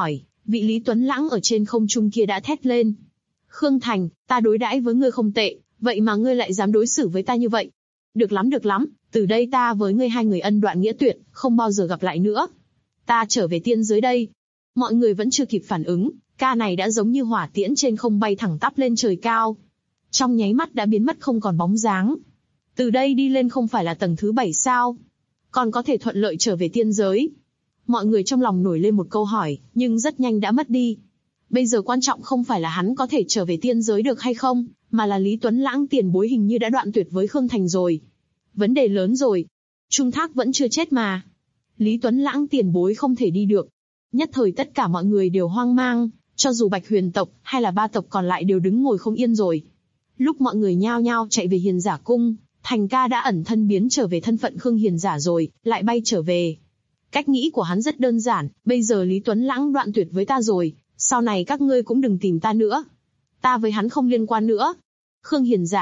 Vị Lý Tuấn Lãng ở trên không trung kia đã thét lên. Khương Thành, ta đối đãi với ngươi không tệ, vậy mà ngươi lại dám đối xử với ta như vậy. Được lắm, từ đây ta với ngươi hai người ân đoạn nghĩa tuyệt, không bao giờ gặp lại nữa. Ta trở về tiên giới đây. Mọi người vẫn chưa kịp phản ứng, ca này đã giống như hỏa tiễn trên không bay thẳng tắp lên trời cao. Trong nháy mắt đã biến mất không còn bóng dáng. Từ đây đi lên không phải là tầng thứ 7 sao? Còn có thể thuận lợi trở về tiên giới. Mọi người trong lòng nổi lên một câu hỏi, nhưng rất nhanh đã mất đi. Bây giờ quan trọng không phải là hắn có thể trở về tiên giới được hay không, mà là Lý Tuấn Lãng tiền bối hình như đã đoạn tuyệt với Khương Thành rồi. Vấn đề lớn rồi. Trung Thác vẫn chưa chết mà. Lý Tuấn Lãng tiền bối không thể đi được. Nhất thời tất cả mọi người đều hoang mang, cho dù Bạch Huyền tộc hay là ba tộc còn lại đều đứng ngồi không yên rồi. Lúc mọi người nhao nhao chạy về Hiền Giả cung, Thành ca đã ẩn thân biến trở về thân phận Khương Hiền Giả rồi, lại bay trở về. Cách nghĩ của hắn rất đơn giản, bây giờ Lý Tuấn Lãng đoạn tuyệt với ta rồi, sau này các ngươi cũng đừng tìm ta nữa. Ta với hắn không liên quan nữa. Khương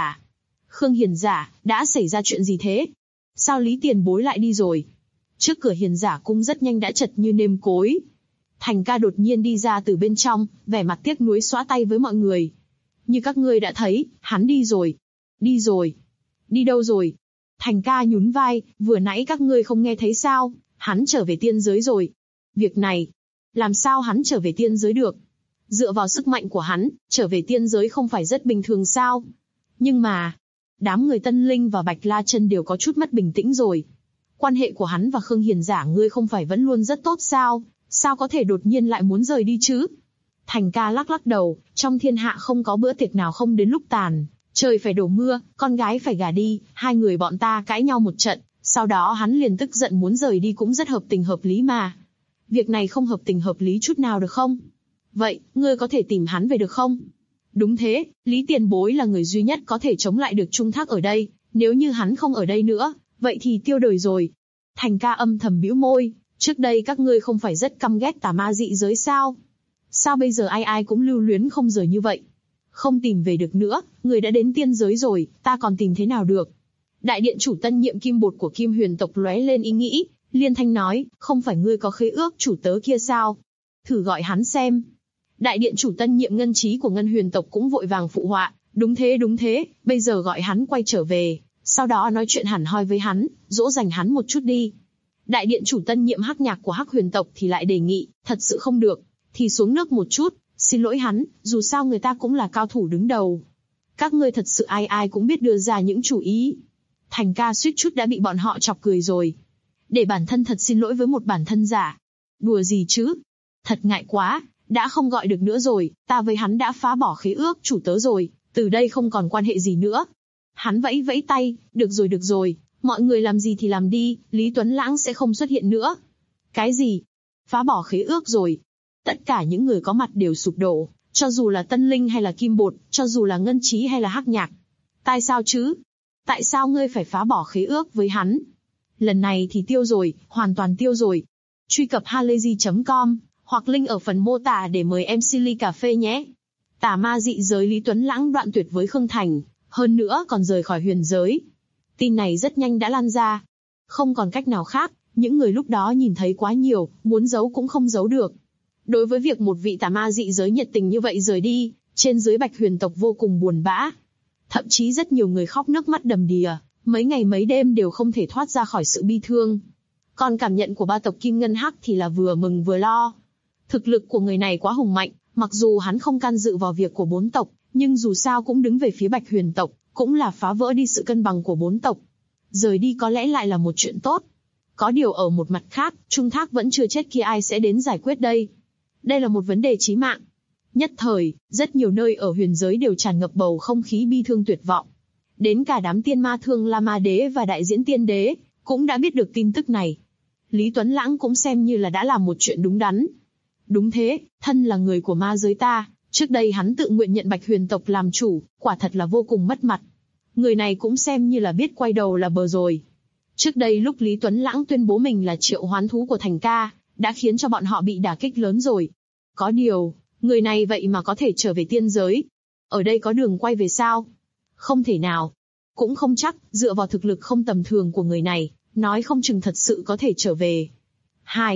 Hiền Giả, đã xảy ra chuyện gì thế? Sao Lý tiền bối lại đi rồi? Trước cửa Hiền Giả cung rất nhanh đã chật như nêm cối. Thành ca đột nhiên đi ra từ bên trong, vẻ mặt tiếc nuối xóa tay với mọi người. Như các ngươi đã thấy, hắn đi rồi. Đi rồi. Đi đâu rồi? Thành ca nhún vai, vừa nãy các ngươi không nghe thấy sao? Hắn trở về tiên giới rồi. Việc này, làm sao hắn trở về tiên giới được? Dựa vào sức mạnh của hắn, trở về tiên giới không phải rất bình thường sao? Nhưng mà, đám người Tân Linh và Bạch La Chân đều có chút mất bình tĩnh rồi. Quan hệ của hắn và Khương Hiền Giả ngươi không phải vẫn luôn rất tốt sao? Sao có thể đột nhiên lại muốn rời đi chứ? Thành ca lắc đầu, trong thiên hạ không có bữa tiệc nào không đến lúc tàn. Trời phải đổ mưa, con gái phải gả đi, hai người bọn ta cãi nhau một trận, sau đó hắn liền tức giận muốn rời đi cũng rất hợp tình hợp lý mà. Việc này không hợp tình hợp lý chút nào được không? Vậy, ngươi có thể tìm hắn về được không? Đúng thế, Lý tiền bối là người duy nhất có thể chống lại được Trung Thác ở đây, nếu như hắn không ở đây nữa, vậy thì tiêu đời rồi. Thành ca âm thầm bĩu môi, trước đây các ngươi không phải rất căm ghét tà ma dị giới sao? Sao bây giờ ai ai cũng lưu luyến không rời như vậy? Không tìm về được nữa, người đã đến tiên giới rồi, ta còn tìm thế nào được? Đại điện chủ tân nhiệm Kim Bột của Kim Huyền tộc lóe lên ý nghĩ, liên thanh nói, không phải ngươi có khế ước chủ tớ kia sao? Thử gọi hắn xem. Đại điện chủ tân nhiệm Ngân Trí của Ngân Huyền tộc cũng vội vàng phụ họa, đúng thế, bây giờ gọi hắn quay trở về, sau đó nói chuyện hẳn hoi với hắn, dỗ dành hắn một chút đi. Đại điện chủ tân nhiệm Hắc Nhạc của Hắc Huyền tộc thì lại đề nghị, thật sự không được, thì xuống nước một chút, xin lỗi hắn, dù sao người ta cũng là cao thủ đứng đầu. Các ngươi thật sự ai ai cũng biết đưa ra những chủ ý. Thành ca suýt chút đã bị bọn họ chọc cười rồi. Để bản thân thật xin lỗi với một bản thân giả. Đùa gì chứ? Thật ngại quá, đã không gọi được nữa rồi, ta với hắn đã phá bỏ khế ước chủ tớ rồi, từ đây không còn quan hệ gì nữa. Hắn vẫy vẫy tay, được rồi, mọi người làm gì thì làm đi, Lý Tuấn Lãng sẽ không xuất hiện nữa. Cái gì? Phá bỏ khế ước rồi? Tất cả những người có mặt đều sụp đổ, cho dù là Tân Linh hay là Kim Bột, cho dù là Ngân Trí hay là Hắc Nhạc. Tại sao chứ? Tại sao ngươi phải phá bỏ khế ước với hắn? Lần này thì tiêu rồi, hoàn toàn tiêu rồi. Truy cập halayzi.com, hoặc link ở phần mô tả để mời MC ly cà phê nhé. Tà ma dị giới Lý Tuấn Lãng đoạn tuyệt với Khương Thành, hơn nữa còn rời khỏi huyền giới. Tin này rất nhanh đã lan ra. Không còn cách nào khác, những người lúc đó nhìn thấy quá nhiều, muốn giấu cũng không giấu được. Đối với việc một vị tà ma dị giới nhiệt tình như vậy rời đi, trên dưới Bạch Huyền tộc vô cùng buồn bã. Thậm chí rất nhiều người khóc nước mắt đầm đìa, mấy ngày mấy đêm đều không thể thoát ra khỏi sự bi thương. Còn cảm nhận của ba tộc Kim Ngân Hắc thì là vừa mừng vừa lo. Thực lực của người này quá hùng mạnh, mặc dù hắn không can dự vào việc của bốn tộc, nhưng dù sao cũng đứng về phía Bạch Huyền tộc, cũng là phá vỡ đi sự cân bằng của bốn tộc. Rời đi có lẽ lại là một chuyện tốt. Có điều ở một mặt khác, Trung Thác vẫn chưa chết kia ai sẽ đến giải quyết đây? Đây là một vấn đề chí mạng. Nhất thời, rất nhiều nơi ở huyền giới đều tràn ngập bầu không khí bi thương tuyệt vọng. Đến cả đám tiên ma Thương La Ma Đế và đại diễn tiên đế, cũng đã biết được tin tức này. Lý Tuấn Lãng cũng xem như là đã làm một chuyện đúng đắn. Đúng thế, thân là người của ma giới ta, trước đây hắn tự nguyện nhận Bạch Huyền tộc làm chủ, quả thật là vô cùng mất mặt. Người này cũng xem như là biết quay đầu là bờ rồi. Trước đây lúc Lý Tuấn Lãng tuyên bố mình là triệu hoán thú của Thành ca, đã khiến cho bọn họ bị đả kích lớn rồi. Có điều, người này vậy mà có thể trở về tiên giới. Ở đây có đường quay về sao? Không thể nào. Cũng không chắc, dựa vào thực lực không tầm thường của người này, nói không chừng thật sự có thể trở về. 2.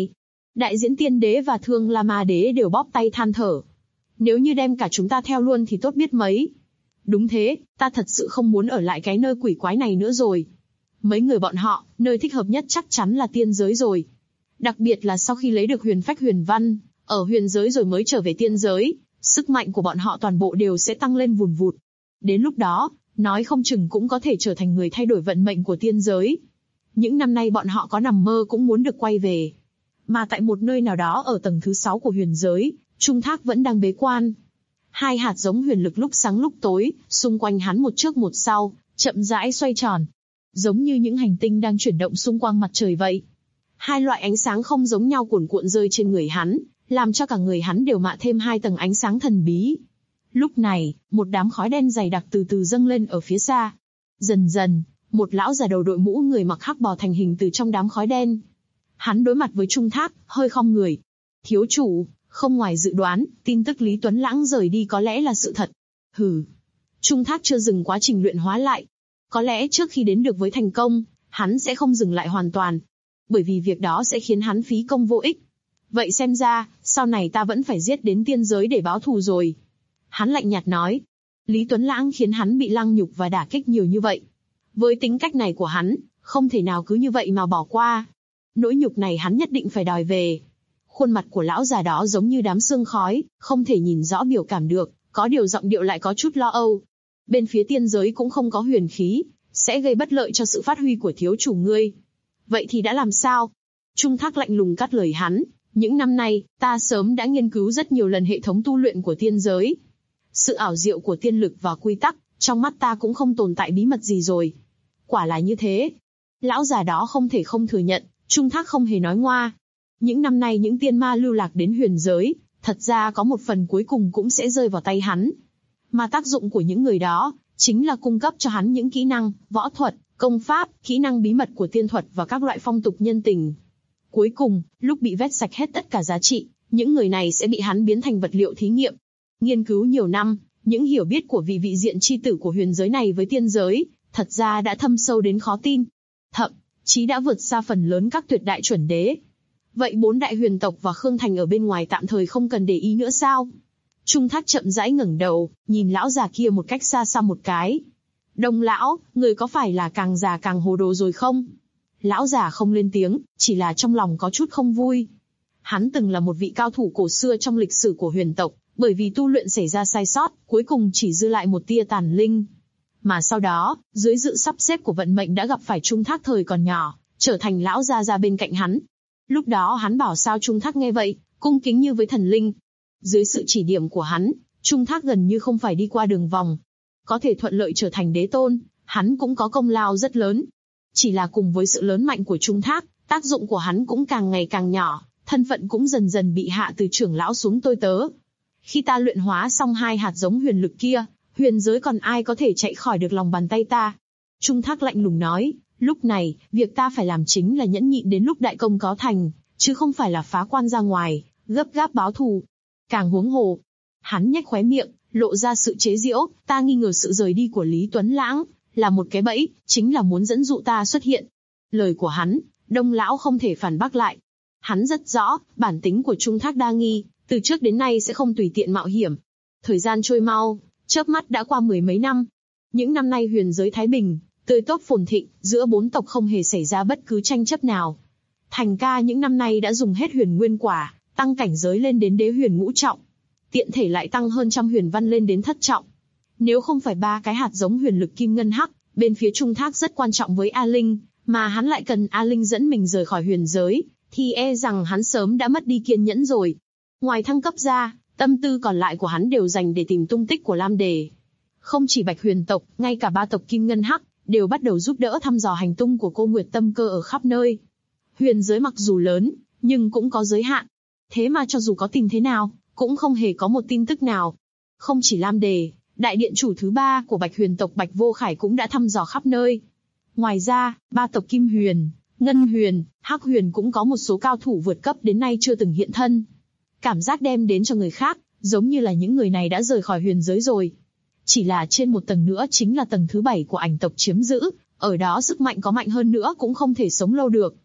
Đại diễn tiên đế và Thương La Ma đế đều bóp tay than thở. Nếu như đem cả chúng ta theo luôn thì tốt biết mấy. Đúng thế, ta thật sự không muốn ở lại cái nơi quỷ quái này nữa rồi. Mấy người bọn họ, nơi thích hợp nhất chắc chắn là tiên giới rồi. Đặc biệt là sau khi lấy được huyền phách huyền văn, ở huyền giới rồi mới trở về tiên giới, sức mạnh của bọn họ toàn bộ đều sẽ tăng lên vùn vụt. Đến lúc đó, nói không chừng cũng có thể trở thành người thay đổi vận mệnh của tiên giới. Những năm nay bọn họ có nằm mơ cũng muốn được quay về. Mà tại một nơi nào đó ở tầng thứ 6 của huyền giới, Trung Thác vẫn đang bế quan. Hai hạt giống huyền lực lúc sáng lúc tối, xung quanh hắn một trước một sau, chậm rãi xoay tròn. Giống như những hành tinh đang chuyển động xung quanh mặt trời vậy. Hai loại ánh sáng không giống nhau cuồn cuộn rơi trên người hắn, làm cho cả người hắn đều mạ thêm hai tầng ánh sáng thần bí. Lúc này, một đám khói đen dày đặc từ từ dâng lên ở phía xa. Dần dần, một lão già đầu đội mũ người mặc hắc bào thành hình từ trong đám khói đen. Hắn đối mặt với Trung Thác, hơi khom người. Thiếu chủ, không ngoài dự đoán, tin tức Lý Tuấn Lãng rời đi có lẽ là sự thật. Hừ. Trung Thác chưa dừng quá trình luyện hóa lại. Có lẽ trước khi đến được với thành công, hắn sẽ không dừng lại hoàn toàn. Bởi vì việc đó sẽ khiến hắn phí công vô ích. Vậy xem ra, sau này ta vẫn phải giết đến tiên giới để báo thù rồi. Hắn lạnh nhạt nói. Lý Tuấn Lãng khiến hắn bị lăng nhục và đả kích nhiều như vậy. Với tính cách này của hắn, không thể nào cứ như vậy mà bỏ qua. Nỗi nhục này hắn nhất định phải đòi về. Khuôn mặt của lão già đó giống như đám sương khói, không thể nhìn rõ biểu cảm được, có điều giọng điệu lại có chút lo âu. Bên phía tiên giới cũng không có huyền khí, sẽ gây bất lợi cho sự phát huy của thiếu chủ ngươi. Vậy thì đã làm sao? Trung Thác lạnh lùng cắt lời hắn. Những năm nay, ta sớm đã nghiên cứu rất nhiều lần hệ thống tu luyện của tiên giới. Sự ảo diệu của tiên lực và quy tắc, trong mắt ta cũng không tồn tại bí mật gì rồi. Quả là như thế. Lão già đó không thể không thừa nhận, Trung Thác không hề nói ngoa. Những năm nay những tiên ma lưu lạc đến huyền giới, thật ra có một phần cuối cùng cũng sẽ rơi vào tay hắn. Mà tác dụng của những người đó, chính là cung cấp cho hắn những kỹ năng, võ thuật, công pháp, kỹ năng bí mật của tiên thuật và các loại phong tục nhân tình. Cuối cùng, lúc bị vét sạch hết tất cả giá trị, những người này sẽ bị hắn biến thành vật liệu thí nghiệm. Nghiên cứu nhiều năm, những hiểu biết của vị diện chi tử của huyền giới này với tiên giới, thật ra đã thâm sâu đến khó tin. Thậm chí đã vượt xa phần lớn các tuyệt đại chuẩn đế. Vậy 4 đại huyền tộc và Khương Thành ở bên ngoài tạm thời không cần để ý nữa sao? Trung Thác chậm rãi ngẩng đầu, nhìn lão già kia một cách xa xăm một cái. Đông lão, người có phải là càng già càng hồ đồ rồi không? Lão già không lên tiếng, chỉ là trong lòng có chút không vui. Hắn từng là một vị cao thủ cổ xưa trong lịch sử của huyền tộc, bởi vì tu luyện xảy ra sai sót, cuối cùng chỉ dư lại một tia tàn linh. Mà sau đó, dưới sự sắp xếp của vận mệnh đã gặp phải Trung Thác thời còn nhỏ, trở thành lão gia gia bên cạnh hắn. Lúc đó hắn bảo sao Trung Thác nghe vậy, cung kính như với thần linh. Dưới sự chỉ điểm của hắn, Trung Thác gần như không phải đi qua đường vòng. Có thể thuận lợi trở thành đế tôn, hắn cũng có công lao rất lớn. Chỉ là cùng với sự lớn mạnh của Trung Thác, tác dụng của hắn cũng càng ngày càng nhỏ, thân phận cũng dần dần bị hạ từ trưởng lão xuống tôi tớ. Khi ta luyện hóa xong 2 hạt giống huyền lực kia, huyền giới còn ai có thể chạy khỏi được lòng bàn tay ta? Trung Thác lạnh lùng nói, lúc này, việc ta phải làm chính là nhẫn nhịn đến lúc đại công có thành, chứ không phải là phá quan ra ngoài, gấp gáp báo thù. Càng huống hồ. Hắn nhếch khóe miệng, lộ ra sự chế giễu, ta nghi ngờ sự rời đi của Lý Tuấn Lãng là một cái bẫy, chính là muốn dẫn dụ ta xuất hiện. Lời của hắn, Đông lão không thể phản bác lại. Hắn rất rõ, bản tính của Trung Thác đa nghi, từ trước đến nay sẽ không tùy tiện mạo hiểm. Thời gian trôi mau, chớp mắt đã qua 10 mấy năm. Những năm nay huyền giới thái bình, tươi tốt phồn thịnh, giữa 4 tộc không hề xảy ra bất cứ tranh chấp nào. Thành ca những năm nay đã dùng hết huyền nguyên quả, tăng cảnh giới lên đến đế huyền ngũ trọng. Tiện thể lại tăng hơn trăm huyền văn lên đến thất trọng. Nếu không phải 3 cái hạt giống huyền lực kim ngân hắc, bên phía Trung Thác rất quan trọng với A Linh, mà hắn lại cần A Linh dẫn mình rời khỏi huyền giới, thì e rằng hắn sớm đã mất đi kiên nhẫn rồi. Ngoài thăng cấp ra, tâm tư còn lại của hắn đều dành để tìm tung tích của Lam Đề. Không chỉ Bạch huyền tộc, ngay cả 3 tộc kim ngân hắc, đều bắt đầu giúp đỡ thăm dò hành tung của cô Nguyệt Tâm Cơ ở khắp nơi. Huyền giới mặc dù lớn, nhưng cũng có giới hạn. Thế mà cho dù có tìm thế nào, cũng không hề có một tin tức nào. Không chỉ Lam Đề, đại điện chủ thứ 3 của Bạch huyền tộc Bạch Vô Khải cũng đã thăm dò khắp nơi. Ngoài ra, 3 tộc Kim Huyền, Ngân Huyền, Hắc Huyền cũng có một số cao thủ vượt cấp đến nay chưa từng hiện thân. Cảm giác đem đến cho người khác, giống như là những người này đã rời khỏi huyền giới rồi. Chỉ là trên một tầng nữa chính là tầng thứ 7 của ảnh tộc chiếm giữ, ở đó sức mạnh có mạnh hơn nữa cũng không thể sống lâu được.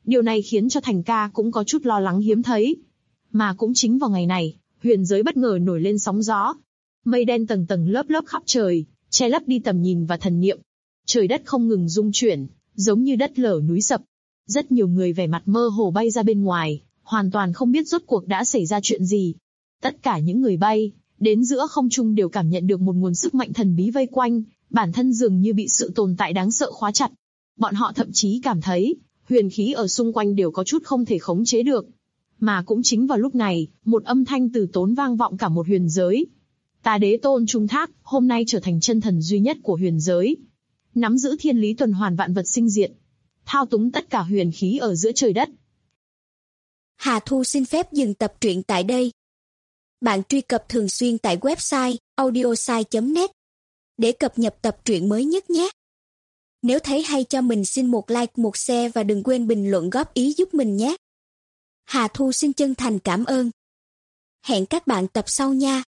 Điều này khiến cho Thành ca cũng có chút lo lắng hiếm thấy. Mà cũng chính vào ngày này, huyền giới bất ngờ nổi lên sóng gió. Mây đen tầng tầng lớp lớp khắp trời, che lấp đi tầm nhìn và thần niệm. Trời đất không ngừng rung chuyển, giống như đất lở núi sập. Rất nhiều người vẻ mặt mơ hồ bay ra bên ngoài, hoàn toàn không biết rốt cuộc đã xảy ra chuyện gì. Tất cả những người bay đến giữa không trung đều cảm nhận được một nguồn sức mạnh thần bí vây quanh, bản thân dường như bị sự tồn tại đáng sợ khóa chặt. Bọn họ thậm chí cảm thấy, huyền khí ở xung quanh đều có chút không thể khống chế được. Mà cũng chính vào lúc này, một âm thanh từ tốn vang vọng cả một huyền giới. Ta Đế Tôn Trung Thác, hôm nay trở thành chân thần duy nhất của huyền giới. Nắm giữ thiên lý tuần hoàn vạn vật sinh diệt. Thao túng tất cả huyền khí ở giữa trời đất. Hà Thu xin phép dừng tập truyện tại đây. Bạn truy cập thường xuyên tại website audiosai.net để cập nhật tập truyện mới nhất nhé. Nếu thấy hay cho mình xin một like, một share và đừng quên bình luận góp ý giúp mình nhé. Hà Thu xin chân thành cảm ơn. Hẹn các bạn tập sau nha.